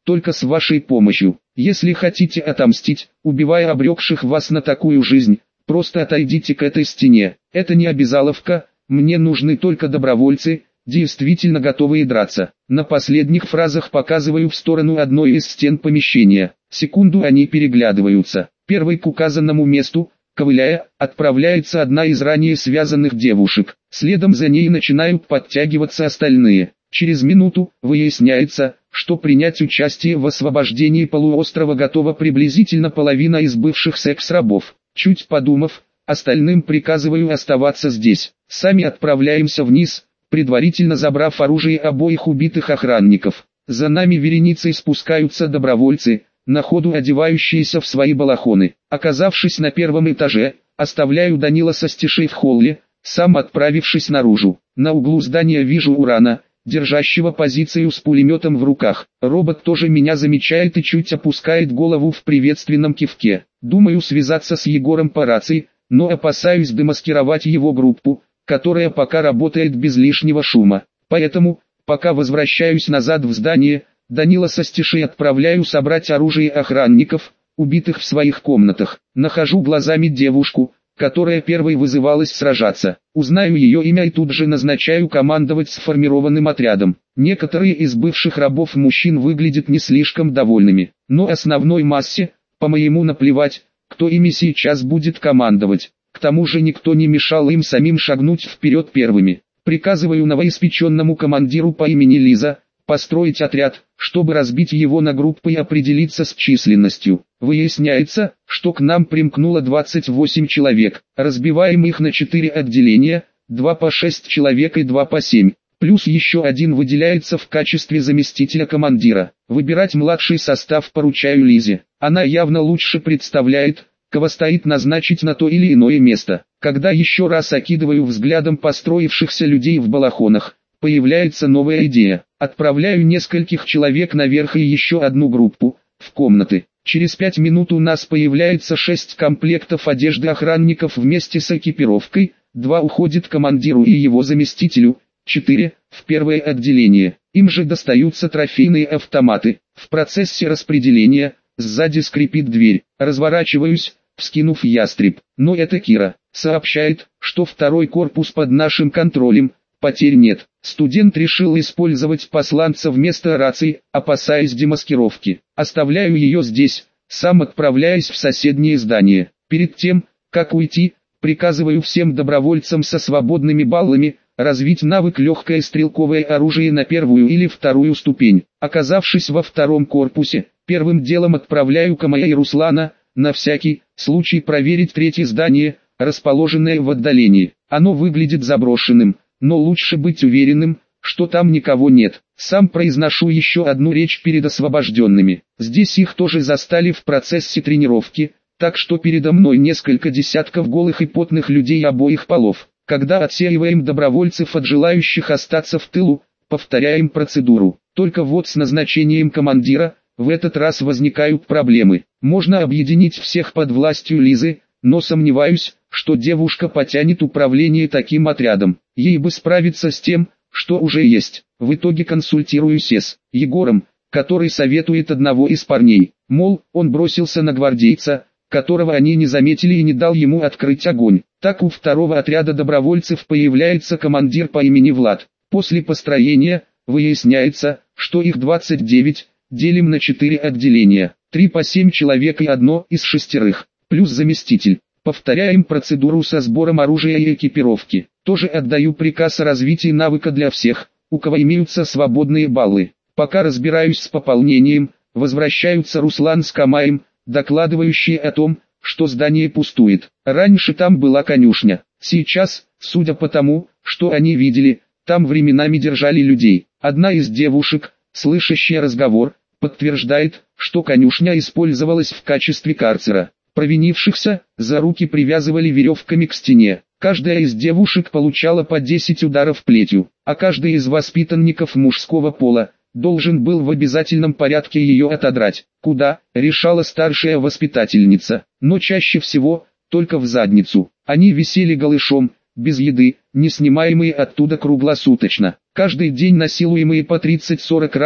только с вашей помощью. Если хотите отомстить, убивая обрекших вас на такую жизнь, просто отойдите к этой стене. Это не обязаловка, мне нужны только добровольцы, действительно готовые драться. На последних фразах показываю в сторону одной из стен помещения. Секунду они переглядываются. Первый к указанному месту, ковыляя, отправляется одна из ранее связанных девушек. Следом за ней начинают подтягиваться остальные. Через минуту выясняется, что принять участие в освобождении полуострова готова приблизительно половина из бывших секс-рабов. Чуть подумав, остальным приказываю оставаться здесь. Сами отправляемся вниз, предварительно забрав оружие обоих убитых охранников. За нами вереницей спускаются добровольцы, на ходу одевающиеся в свои балахоны. Оказавшись на первом этаже, оставляю Данила со Стишей в холле, сам отправившись наружу. На углу здания вижу Урана, держащего позицию с пулеметом в руках. Робот тоже меня замечает и чуть опускает голову в приветственном кивке. Думаю связаться с Егором по рации, но опасаюсь демаскировать его группу, которая пока работает без лишнего шума. Поэтому, пока возвращаюсь назад в здание, Данила со Стишей отправляю собрать оружие охранников, убитых в своих комнатах. Нахожу глазами девушку, которая первой вызывалась сражаться. Узнаю ее имя и тут же назначаю командовать сформированным отрядом. Некоторые из бывших рабов мужчин выглядят не слишком довольными, но основной массе, по-моему, наплевать, кто ими сейчас будет командовать. К тому же никто не мешал им самим шагнуть вперед первыми. Приказываю новоиспеченному командиру по имени Лиза построить отряд, чтобы разбить его на группы и определиться с численностью. Выясняется, что к нам примкнуло двадцать восемь человек. Разбиваем их на четыре отделения, два по шесть человек и два по семь. Плюс еще один выделяется в качестве заместителя командира. Выбирать младший состав поручаю Лизе. Она явно лучше представляет, кого стоит назначить на то или иное место. Когда еще раз окидываю взглядом построившихся людей в балахонах, появляется новая идея. Отправляю нескольких человек наверх и еще одну группу, в комнаты. Через пять минут у нас появляется шесть комплектов одежды охранников вместе с экипировкой, два уходит командиру и его заместителю, четыре в первое отделение. Им же достаются трофейные автоматы. В процессе распределения, сзади скрипит дверь. Разворачиваюсь, вскинув ястреб. Но это Кира. Сообщает, что второй корпус под нашим контролем, потерь нет. Студент решил использовать посланца вместо рации, опасаясь демаскировки. Оставляю ее здесь, сам отправляюсь в соседнее здание. Перед тем, как уйти, приказываю всем добровольцам со свободными баллами развить навык легкое стрелковое оружие на первую или вторую ступень. Оказавшись во втором корпусе, первым делом отправляю Камая и Руслана, на всякий случай проверить третье здание, расположенное в отдалении. Оно выглядит заброшенным, но лучше быть уверенным, что там никого нет. Сам произношу еще одну речь перед освобожденными. Здесь их тоже застали в процессе тренировки, так что передо мной несколько десятков голых и потных людей обоих полов. Когда отсеиваем добровольцев от желающих остаться в тылу, повторяем процедуру. Только вот с назначением командира, в этот раз возникают проблемы. Можно объединить всех под властью Лизы, но сомневаюсь, что девушка потянет управление таким отрядом. Ей бы справиться с тем, что уже есть. В итоге консультируюсь с Егором, который советует одного из парней. Мол, он бросился на гвардейца, которого они не заметили и не дал ему открыть огонь. Так у второго отряда добровольцев появляется командир по имени Влад. После построения, выясняется, что их двадцать девять, делим на четыре отделения. три по семь человек и одно из шестерых, плюс заместитель. Повторяем процедуру со сбором оружия и экипировки. Тоже отдаю приказ о развитии навыка для всех, у кого имеются свободные баллы. Пока разбираюсь с пополнением, возвращаются Руслан с Камаем, докладывающие о том, что здание пустует. Раньше там была конюшня. Сейчас, судя по тому, что они видели, там временами держали людей. Одна из девушек, слышащая разговор, подтверждает, что конюшня использовалась в качестве карцера. Провинившихся за руки привязывали веревками к стене. Каждая из девушек получала по десять ударов плетью, а каждый из воспитанников мужского пола должен был в обязательном порядке ее отодрать. Куда, решала старшая воспитательница, но чаще всего только в задницу. Они висели голышом, без еды, не снимаемые оттуда круглосуточно. Каждый день насилуемые по тридцать-сорок раз,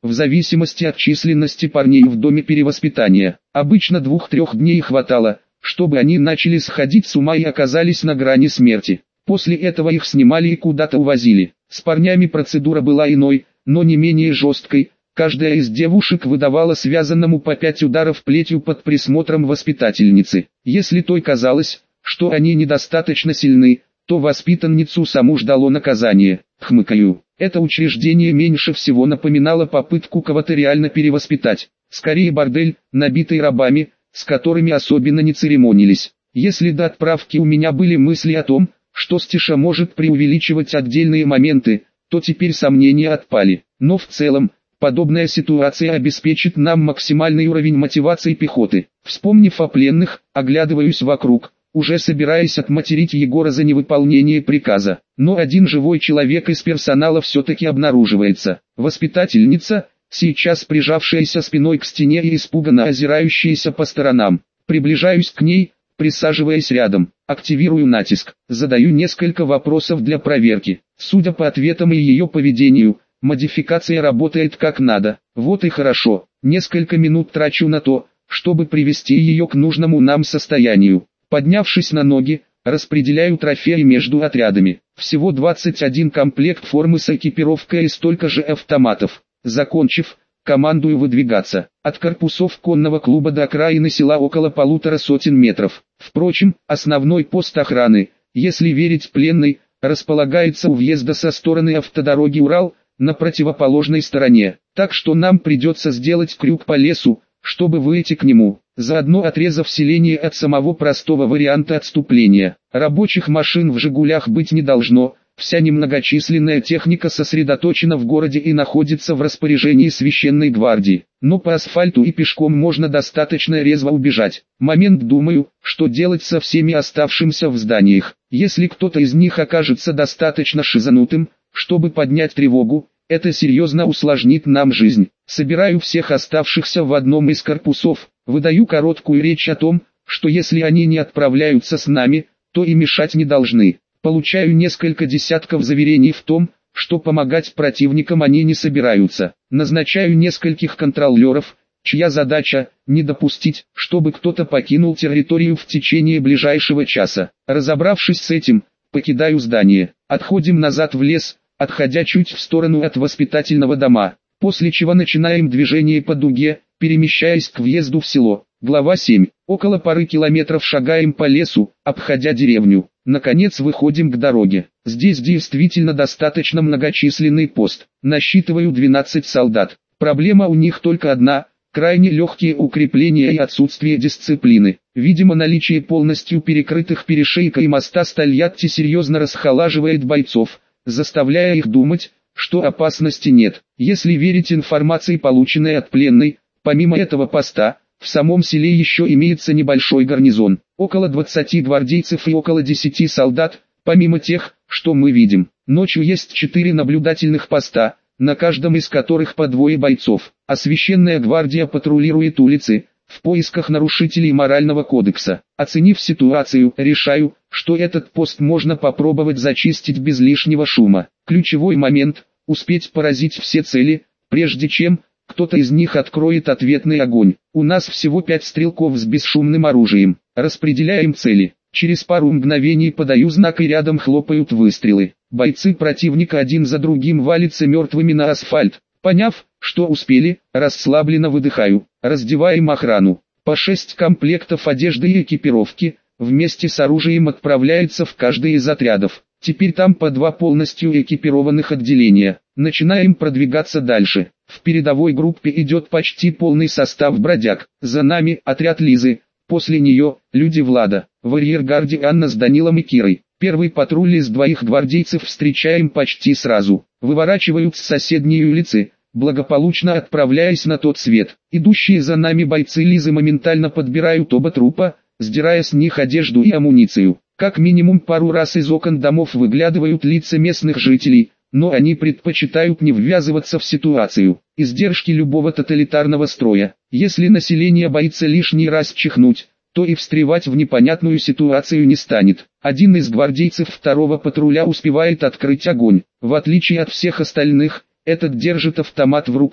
в зависимости от численности парней в доме перевоспитания. Обычно двух-трех дней хватало, чтобы они начали сходить с ума и оказались на грани смерти. После этого их снимали и куда-то увозили. С парнями процедура была иной, но не менее жесткой. Каждая из девушек выдавала связанному по пять ударов плетью под присмотром воспитательницы. Если той казалось, что они недостаточно сильны, то воспитанницу саму ждало наказание. Хмыкаю. Это учреждение меньше всего напоминало попытку кого-то реально перевоспитать. Скорее бордель, набитый рабами, с которыми особенно не церемонились. Если до отправки у меня были мысли о том, что Стеша может преувеличивать отдельные моменты, то теперь сомнения отпали. Но в целом, подобная ситуация обеспечит нам максимальный уровень мотивации пехоты. Вспомнив о пленных, оглядываюсь вокруг, уже собираясь отматерить Егора за невыполнение приказа. Но один живой человек из персонала все-таки обнаруживается. Воспитательница, сейчас прижавшаяся спиной к стене и испуганно озирающаяся по сторонам. Приближаюсь к ней, присаживаясь рядом. Активирую натиск. Задаю несколько вопросов для проверки. Судя по ответам и ее поведению, модификация работает как надо. Вот и хорошо. Несколько минут трачу на то, чтобы привести ее к нужному нам состоянию. Поднявшись на ноги, распределяю трофеи между отрядами. Всего двадцать один комплект формы с экипировкой и столько же автоматов. Закончив, командую выдвигаться. От корпусов конного клуба до окраины села около полутора сотен метров. Впрочем, основной пост охраны, если верить пленной, располагается у въезда со стороны автодороги Урал, на противоположной стороне. Так что нам придется сделать крюк по лесу, чтобы выйти к нему, заодно отрезав селение от самого простого варианта отступления. Рабочих машин в «Жигулях» быть не должно, вся немногочисленная техника сосредоточена в городе и находится в распоряжении священной гвардии. Но по асфальту и пешком можно достаточно резво убежать. Момент думаю, что делать со всеми оставшимся в зданиях. Если кто-то из них окажется достаточно шизанутым, чтобы поднять тревогу, это серьезно усложнит нам жизнь. Собираю всех оставшихся в одном из корпусов, выдаю короткую речь о том, что если они не отправляются с нами, то и мешать не должны. Получаю несколько десятков заверений в том, что помогать противникам они не собираются. Назначаю нескольких контролеров, чья задача – не допустить, чтобы кто-то покинул территорию в течение ближайшего часа. Разобравшись с этим, покидаю здание. Отходим назад в лес, отходя чуть в сторону от воспитательного дома, после чего начинаем движение по дуге, перемещаясь к въезду в село. Глава семь. Около пары километров шагаем по лесу, обходя деревню. Наконец выходим к дороге. Здесь действительно достаточно многочисленный пост. Насчитываю двенадцать солдат. Проблема у них только одна – крайне легкие укрепления и отсутствие дисциплины. Видимо, наличие полностью перекрытых перешейка и моста с Тольятти серьезно расхолаживает бойцов, заставляя их думать, что опасности нет. Если верить информации, полученной от пленной, помимо этого поста, в самом селе еще имеется небольшой гарнизон, около двадцати гвардейцев и около десяти солдат, помимо тех, что мы видим. Ночью есть четыре наблюдательных поста, на каждом из которых по двое бойцов, а священная гвардия патрулирует улицы, в поисках нарушителей морального кодекса. Оценив ситуацию, решаю, что этот пост можно попробовать зачистить без лишнего шума. Ключевой момент – успеть поразить все цели, прежде чем кто-то из них откроет ответный огонь. У нас всего пять стрелков с бесшумным оружием. Распределяем цели. Через пару мгновений подаю знак и рядом хлопают выстрелы. Бойцы противника один за другим валятся мертвыми на асфальт. Поняв, что успели, расслабленно выдыхаю. Раздеваем охрану. По шесть комплектов одежды и экипировки, вместе с оружием отправляется в каждый из отрядов. Теперь там по два полностью экипированных отделения. Начинаем продвигаться дальше. В передовой группе идет почти полный состав бродяг. За нами отряд Лизы, после нее люди Влада. В арьергарде Анна с Данилом и Кирой. Первый патруль из двоих гвардейцев встречаем почти сразу. Выворачивают с соседней улицы, благополучно отправляясь на тот свет. Идущие за нами бойцы Лизы моментально подбирают оба трупа, сдирая с них одежду и амуницию. Как минимум пару раз из окон домов выглядывают лица местных жителей, но они предпочитают не ввязываться в ситуацию. Издержки любого тоталитарного строя. Если население боится лишний раз чихнуть, то и встревать в непонятную ситуацию не станет. Один из гвардейцев второго патруля успевает открыть огонь. В отличие от всех остальных, этот держит автомат в руках.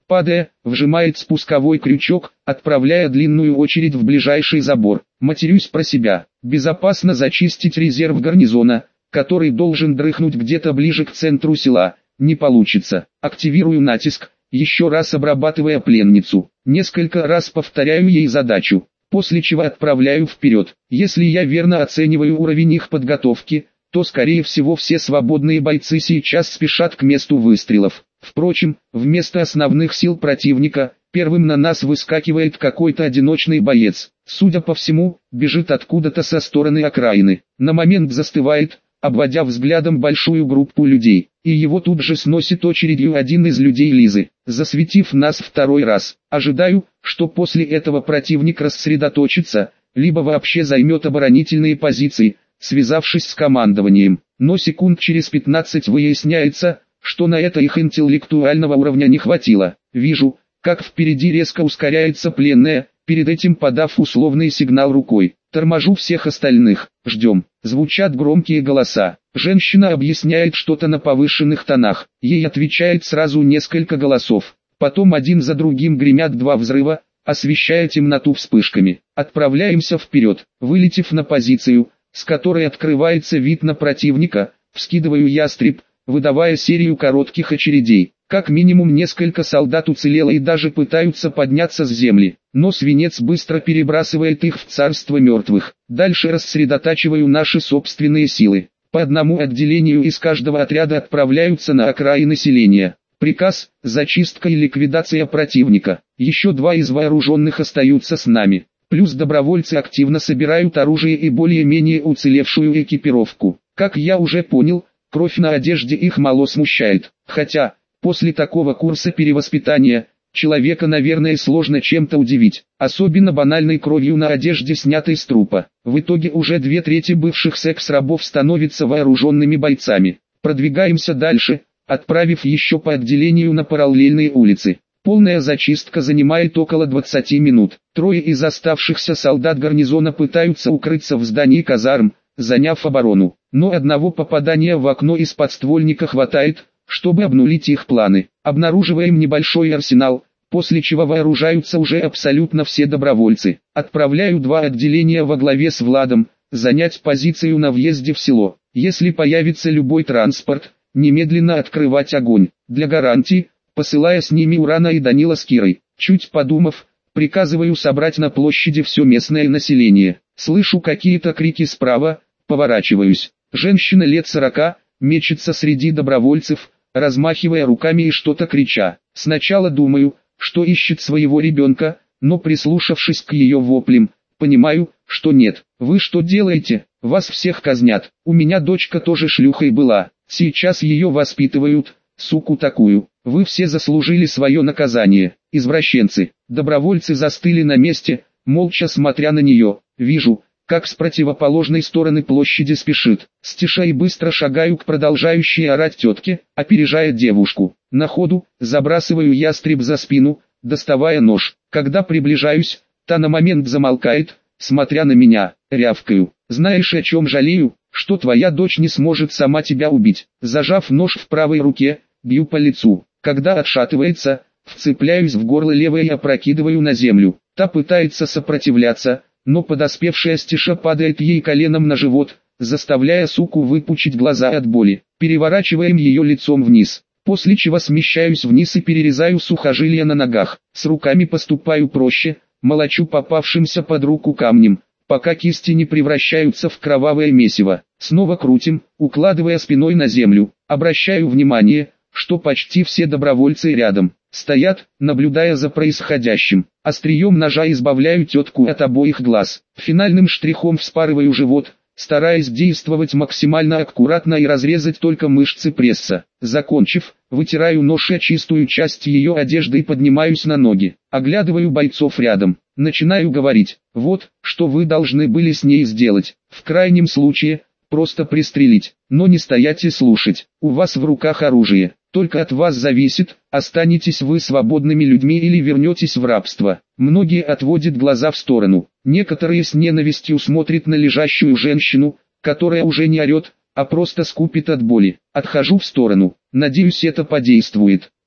падая, вжимает спусковой крючок, отправляя длинную очередь в ближайший забор. Матерюсь про себя. Безопасно зачистить резерв гарнизона, который должен дрыхнуть где-то ближе к центру села, не получится. Активирую натиск, еще раз обрабатывая пленницу. Несколько раз повторяю ей задачу, после чего отправляю вперед. Если я верно оцениваю уровень их подготовки, то скорее всего все свободные бойцы сейчас спешат к месту выстрелов. Впрочем, вместо основных сил противника, первым на нас выскакивает какой-то одиночный боец. Судя по всему, бежит откуда-то со стороны окраины. На момент застывает, обводя взглядом большую группу людей, и его тут же сносит очередью один из людей Лизы, засветив нас второй раз. Ожидаю, что после этого противник рассредоточится, либо вообще займет оборонительные позиции, связавшись с командованием. Но секунд через пятнадцать выясняется, что на это их интеллектуального уровня не хватило. Вижу, как впереди резко ускоряется пленная, перед этим подав условный сигнал рукой. Торможу всех остальных. Ждем. Звучат громкие голоса. Женщина объясняет что-то на повышенных тонах. Ей отвечает сразу несколько голосов. Потом один за другим гремят два взрыва, освещая темноту вспышками. Отправляемся вперед. Вылетев на позицию, с которой открывается вид на противника, вскидываю ястреб, выдавая серию коротких очередей. Как минимум несколько солдат уцелело и даже пытаются подняться с земли, но свинец быстро перебрасывает их в царство мертвых. Дальше рассредотачиваю наши собственные силы. По одному отделению из каждого отряда отправляются на окраины селения. Приказ – зачистка и ликвидация противника. Еще два из вооруженных остаются с нами. Плюс добровольцы активно собирают оружие и более-менее уцелевшую экипировку. Как я уже понял, кровь на одежде их мало смущает. Хотя, после такого курса перевоспитания, человека, наверное, сложно чем-то удивить, особенно банальной кровью на одежде, снятой с трупа. В итоге уже две трети бывших секс-рабов становятся вооруженными бойцами. Продвигаемся дальше, отправив еще по отделению на параллельные улицы. Полная зачистка занимает около двадцати минут. Трое из оставшихся солдат гарнизона пытаются укрыться в здании казарм, заняв оборону. Но одного попадания в окно из подствольника хватает, чтобы обнулить их планы. Обнаруживаем небольшой арсенал, после чего вооружаются уже абсолютно все добровольцы. Отправляю два отделения во главе с Владом, занять позицию на въезде в село. Если появится любой транспорт, немедленно открывать огонь. Для гарантии, посылая с ними Урана и Данила с Кирой. Чуть подумав, приказываю собрать на площади все местное население. Слышу какие-то крики справа, поворачиваюсь. Женщина лет сорока, мечется среди добровольцев, размахивая руками и что-то крича. Сначала думаю, что ищет своего ребенка, но прислушавшись к ее воплям, понимаю, что нет. Вы что делаете? Вас всех казнят. У меня дочка тоже шлюхой была. Сейчас ее воспитывают, суку такую. Вы все заслужили свое наказание. Извращенцы. Добровольцы застыли на месте, молча смотря на нее. Вижу, как с противоположной стороны площади спешит. Стиша и быстро шагаю к продолжающей орать тетке, опережая девушку. На ходу, забрасываю ястреб за спину, доставая нож. Когда приближаюсь, та на момент замолкает, смотря на меня, рявкаю. Знаешь, о чем жалею? Что твоя дочь не сможет сама тебя убить. Зажав нож в правой руке, бью по лицу. Когда отшатывается, вцепляюсь в горло левой и опрокидываю на землю. Та пытается сопротивляться, но подоспевшая Стиша падает ей коленом на живот, заставляя суку выпучить глаза от боли. Переворачиваем ее лицом вниз, после чего смещаюсь вниз и перерезаю сухожилия на ногах. С руками поступаю проще, молочу попавшимся под руку камнем, пока кисти не превращаются в кровавое месиво. Снова крутим, укладывая спиной на землю. Обращаю внимание, что почти все добровольцы рядом стоят, наблюдая за происходящим. Острием ножа избавляю тетку от обоих глаз. Финальным штрихом вспарываю живот, стараясь действовать максимально аккуратно и разрезать только мышцы пресса. Закончив, вытираю нож о чистую часть ее одежды и поднимаюсь на ноги. Оглядываю бойцов рядом. Начинаю говорить: вот, что вы должны были с ней сделать. В крайнем случае, просто пристрелить, но не стоять и слушать. У вас в руках оружие. Только от вас зависит, останетесь вы свободными людьми или вернетесь в рабство. Многие отводят глаза в сторону. Некоторые с ненавистью смотрят на лежащую женщину, которая уже не орет, а просто скупит от боли. Отхожу в сторону. Надеюсь, это подействует.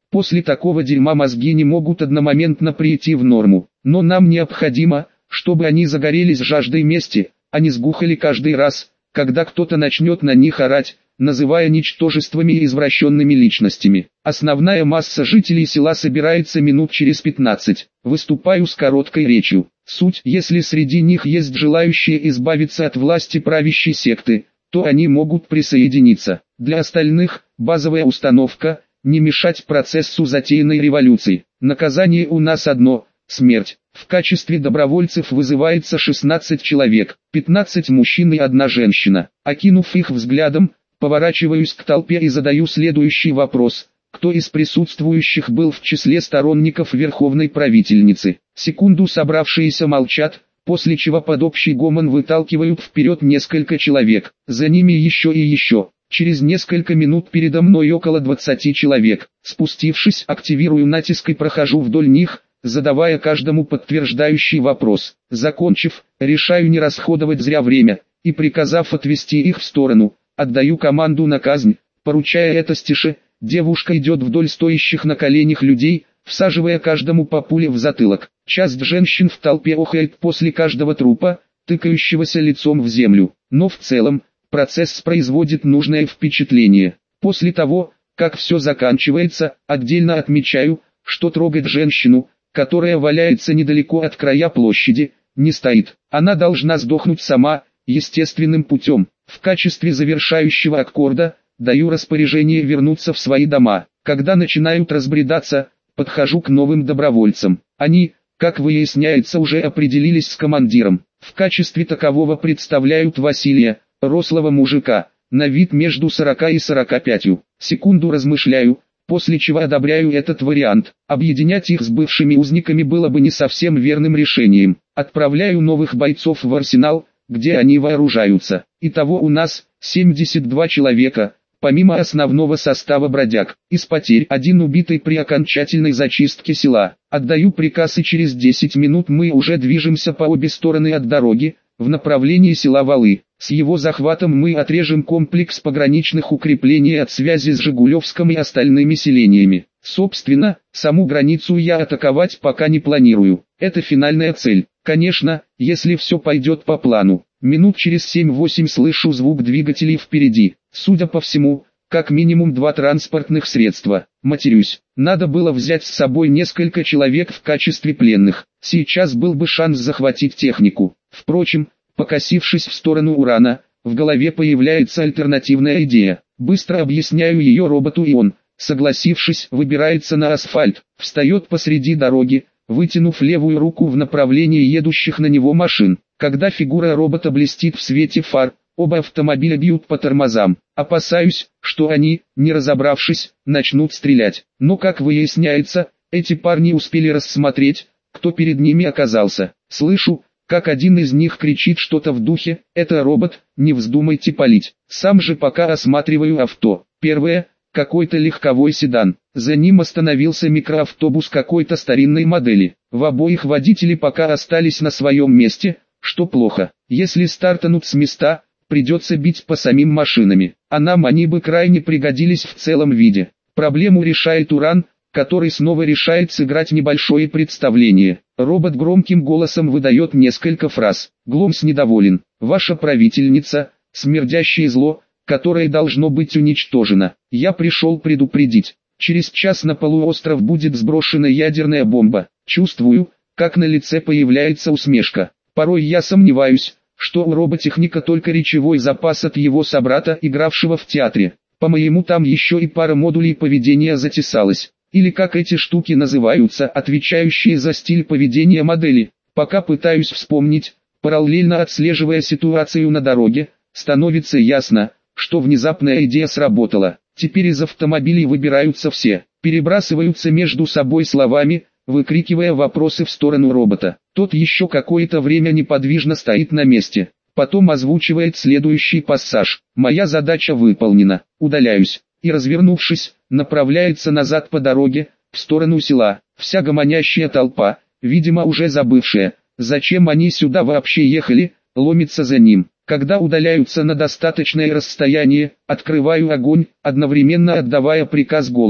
После такого дерьма мозги не могут одномоментно прийти в норму. Но нам необходимо, чтобы они загорелись жаждой мести, а не сгухали каждый раз, когда кто-то начнет на них орать, называя ничтожествами и извращенными личностями. Основная масса жителей села собирается минут через пятнадцать. Выступаю с короткой речью. Суть: если среди них есть желающие избавиться от власти правящей секты, то они могут присоединиться. Для остальных базовая установка: не мешать процессу затеянной революции. Наказание у нас одно – смерть. В качестве добровольцев вызывается шестнадцать человек, пятнадцать мужчин и одна женщина. Окинув их взглядом, поворачиваюсь к толпе и задаю следующий вопрос: кто из присутствующих был в числе сторонников верховной правительницы? Секунду собравшиеся молчат, после чего под общий гомон выталкивают вперед несколько человек, за ними еще и еще. Через несколько минут передо мной около двадцати человек. Спустившись, активирую натиск и прохожу вдоль них, задавая каждому подтверждающий вопрос. Закончив, решаю не расходовать зря время, и приказав отвести их в сторону, отдаю команду на казнь, поручая это Стише. Девушка идет вдоль стоящих на коленях людей, всаживая каждому по пуле в затылок. Часть женщин в толпе охает после каждого трупа, тыкающегося лицом в землю. Но в целом, процесс производит нужное впечатление. После того, как все заканчивается, отдельно отмечаю, что трогать женщину, которая валяется недалеко от края площади, не стоит. Она должна сдохнуть сама, естественным путем. В качестве завершающего аккорда даю распоряжение вернуться в свои дома. Когда начинают разбредаться, подхожу к новым добровольцам. Они, как выясняется, уже определились с командиром. В качестве такового представляют Василия, рослого мужика, на вид между сорока и сорока пятью. Секунду размышляю, после чего одобряю этот вариант. Объединять их с бывшими узниками было бы не совсем верным решением. Отправляю новых бойцов в арсенал, где они вооружаются. Итого у нас семьдесят два человека, помимо основного состава бродяг. Из потерь один убитый при окончательной зачистке села. Отдаю приказ, и через десять минут мы уже движемся по обе стороны от дороги, в направлении села Валы. С его захватом мы отрежем комплекс пограничных укреплений от связи с Жигулевском и остальными селениями. Собственно, саму границу я атаковать пока не планирую. Это финальная цель. Конечно, если все пойдет по плану. Минут через семь-восемь слышу звук двигателей впереди. Судя по всему, как минимум два транспортных средства. Матерюсь. Надо было взять с собой несколько человек в качестве пленных. Сейчас был бы шанс захватить технику. Впрочем, покосившись в сторону урана, в голове появляется альтернативная идея. Быстро объясняю ее роботу, и он, согласившись, выбирается на асфальт, встает посреди дороги, вытянув левую руку в направлении едущих на него машин. Когда фигура робота блестит в свете фар, оба автомобиля бьют по тормозам. Опасаюсь, что они, не разобравшись, начнут стрелять. Но, как выясняется, эти парни успели рассмотреть, кто перед ними оказался. Слышу, как один из них кричит что-то в духе: «Это робот, не вздумайте палить». Сам же пока осматриваю авто. Первое – какой-то легковой седан. За ним остановился микроавтобус какой-то старинной модели. В обоих водители пока остались на своем месте, что плохо. Если стартанут с места, придется бить по самим машинами. А нам они бы крайне пригодились в целом виде. Проблему решает уран, который снова решает сыграть небольшое представление. Робот громким голосом выдает несколько фраз. Гломс недоволен. Ваша правительница – смердящее зло, которое должно быть уничтожено. Я пришел предупредить. Через час на полуостров будет сброшена ядерная бомба. Чувствую, как на лице появляется усмешка. Порой я сомневаюсь, что у роботехника только речевой запас от его собрата, игравшего в театре. По-моему, там еще и пара модулей поведения затесалась. Или как эти штуки называются, отвечающие за стиль поведения модели. Пока пытаюсь вспомнить, параллельно отслеживая ситуацию на дороге, становится ясно, что внезапная идея сработала. Теперь из автомобилей выбираются все, перебрасываются между собой словами, выкрикивая вопросы в сторону робота. Тот еще какое-то время неподвижно стоит на месте. Потом озвучивает следующий пассаж. «Моя задача выполнена. Удаляюсь». И, развернувшись, направляется назад по дороге, в сторону села. Вся гомонящая толпа, видимо уже забывшая, зачем они сюда вообще ехали, ломится за ним. Когда удаляются на достаточное расстояние, открываю огонь, одновременно отдавая приказ голосом.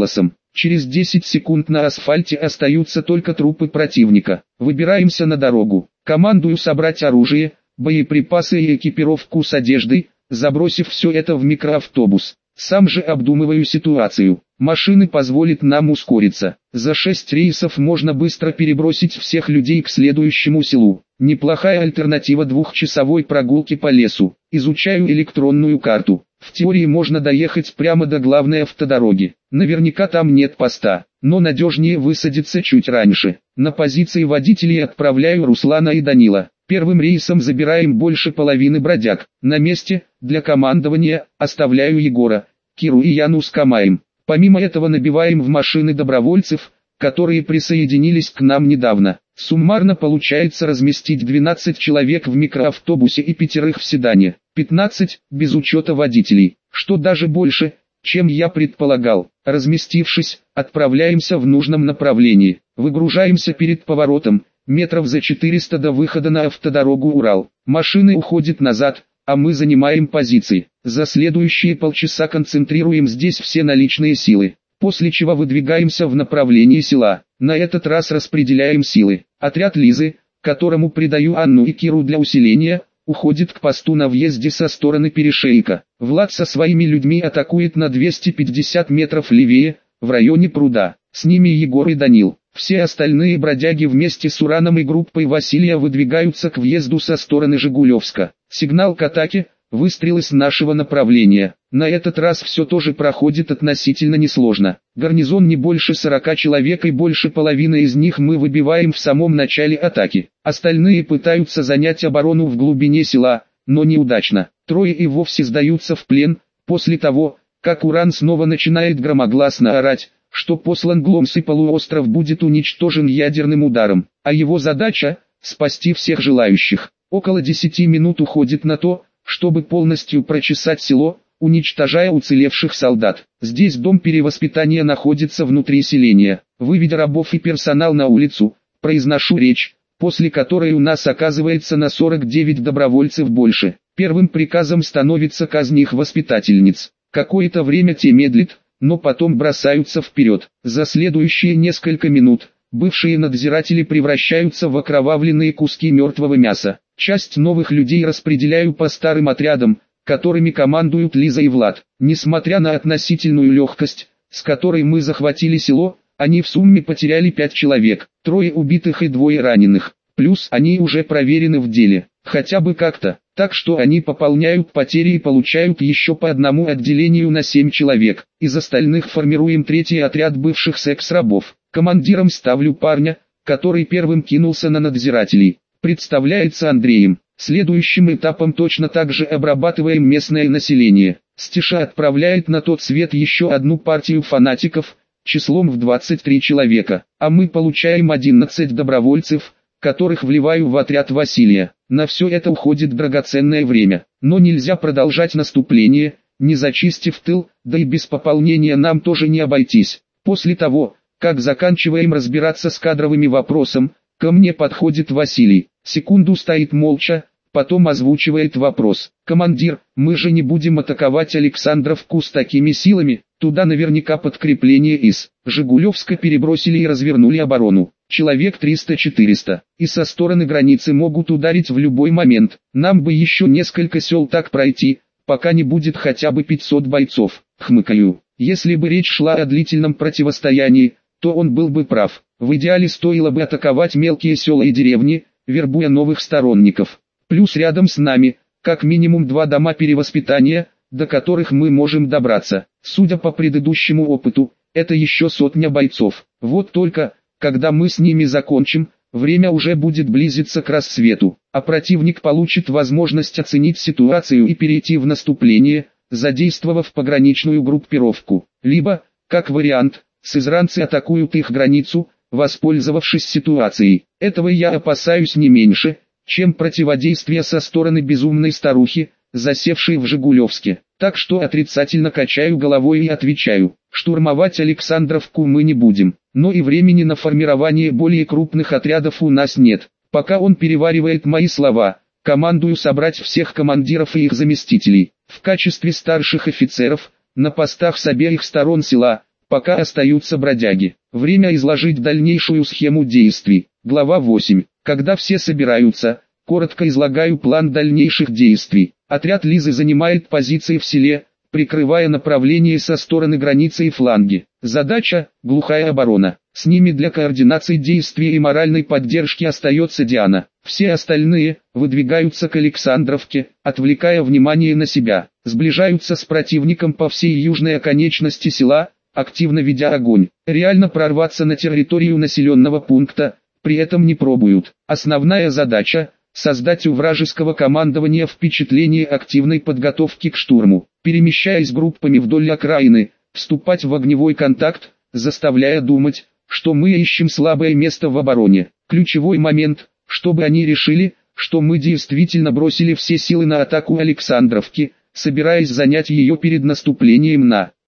Через десять секунд на асфальте остаются только трупы противника. Выбираемся на дорогу. Командую собрать оружие, боеприпасы и экипировку с одеждой, забросив все это в микроавтобус. Сам же обдумываю ситуацию. Машины позволят нам ускориться. За шесть рейсов можно быстро перебросить всех людей к следующему селу. Неплохая альтернатива двухчасовой прогулки по лесу. Изучаю электронную карту. В теории можно доехать прямо до главной автодороги. Наверняка там нет поста, но надежнее высадиться чуть раньше. На позиции водителей отправляю Руслана и Данила. Первым рейсом забираем больше половины бродяг. На месте, для командования, оставляю Егора, Киру и Яну с Камаем. Помимо этого набиваем в машины добровольцев, которые присоединились к нам недавно. Суммарно получается разместить двенадцать человек в микроавтобусе и пятерых в седане. пятнадцать, без учета водителей, что даже больше, чем я предполагал. Разместившись, отправляемся в нужном направлении. Выгружаемся перед поворотом, метров за четыреста до выхода на автодорогу Урал. Машины уходят назад, а мы занимаем позиции. За следующие полчаса концентрируем здесь все наличные силы, после чего выдвигаемся в направлении села. На этот раз распределяем силы. Отряд Лизы, которому придаю Анну и Киру для усиления, уходит к посту на въезде со стороны перешейка. Влад со своими людьми атакует на двести пятьдесят метров левее, в районе пруда. С ними Егор и Данил. Все остальные бродяги вместе с Ураном и группой Василия выдвигаются к въезду со стороны Жигулевска. Сигнал к атаке, выстрелы с нашего направления. На этот раз все тоже проходит относительно несложно. Гарнизон не больше сорока человек и больше половины из них мы выбиваем в самом начале атаки. Остальные пытаются занять оборону в глубине села, но неудачно. Трое и вовсе сдаются в плен, после того, как Уран снова начинает громогласно орать, что послан Гломс и полуостров будет уничтожен ядерным ударом, а его задача – спасти всех желающих. Около десяти минут уходит на то, чтобы полностью прочесать село, уничтожая уцелевших солдат. Здесь дом перевоспитания находится внутри селения. Выведя рабов и персонал на улицу, произношу речь, после которой у нас оказывается на сорок девять добровольцев больше. Первым приказом становится казнь их воспитательниц. Какое-то время те медлят, но потом бросаются вперед. За следующие несколько минут, бывшие надзиратели превращаются в окровавленные куски мертвого мяса. Часть новых людей распределяю по старым отрядам, которыми командуют Лиза и Влад. Несмотря на относительную легкость, с которой мы захватили село, они в сумме потеряли пять человек, трое убитых и двое раненых. Плюс они уже проверены в деле, хотя бы как-то, так что они пополняют потери и получают еще по одному отделению на семь человек. Из остальных формируем третий отряд бывших секс-рабов. Командиром ставлю парня, который первым кинулся на надзирателей. Представляется Андреем. Следующим этапом точно так же обрабатываем местное население. Стеша отправляет на тот свет еще одну партию фанатиков, числом в двадцать три человека, а мы получаем одиннадцать добровольцев, которых вливаю в отряд Василия. На все это уходит драгоценное время, но нельзя продолжать наступление, не зачистив тыл, да и без пополнения нам тоже не обойтись. После того, как заканчиваем разбираться с кадровыми вопросом, ко мне подходит Василий, секунду стоит молча, потом озвучивает вопрос. «Командир, мы же не будем атаковать Александровку с такими силами, туда наверняка подкрепление из Жигулевска перебросили и развернули оборону. Человек триста-четыреста, и со стороны границы могут ударить в любой момент. Нам бы еще несколько сел так пройти, пока не будет хотя бы пятьсот бойцов». Хмыкаю. Если бы речь шла о длительном противостоянии, то он был бы прав. В идеале стоило бы атаковать мелкие села и деревни, вербуя новых сторонников. Плюс рядом с нами, как минимум два дома перевоспитания, до которых мы можем добраться. Судя по предыдущему опыту, это еще сотня бойцов. Вот только, когда мы с ними закончим, время уже будет близиться к рассвету, а противник получит возможность оценить ситуацию и перейти в наступление, задействовав пограничную группировку. Либо, как вариант, сызранцы атакуют их границу, воспользовавшись ситуацией. Этого я опасаюсь не меньше, чем противодействие со стороны безумной старухи, засевшей в Жигулевске. Так что отрицательно качаю головой и отвечаю, штурмовать Александровку мы не будем, но и времени на формирование более крупных отрядов у нас нет. Пока он переваривает мои слова, командую собрать всех командиров и их заместителей. В качестве старших офицеров, на постах с обеих сторон села, пока остаются бродяги. Время изложить дальнейшую схему действий. Глава восемь. Когда все собираются, коротко излагаю план дальнейших действий. Отряд Лизы занимает позиции в селе, прикрывая направление со стороны границы и фланги. Задача – глухая оборона. С ними для координации действий и моральной поддержки остается Диана. Все остальные выдвигаются к Александровке, отвлекая внимание на себя. Сближаются с противником по всей южной оконечности села, активно ведя огонь. Реально прорваться на территорию населенного пункта, при этом не пробуют. Основная задача – создать у вражеского командования впечатление активной подготовки к штурму. Перемещаясь группами вдоль окраины, вступать в огневой контакт, заставляя думать, что мы ищем слабое место в обороне. Ключевой момент, чтобы они решили, что мы действительно бросили все силы на атаку Александровки, собираясь занять ее перед наступлением на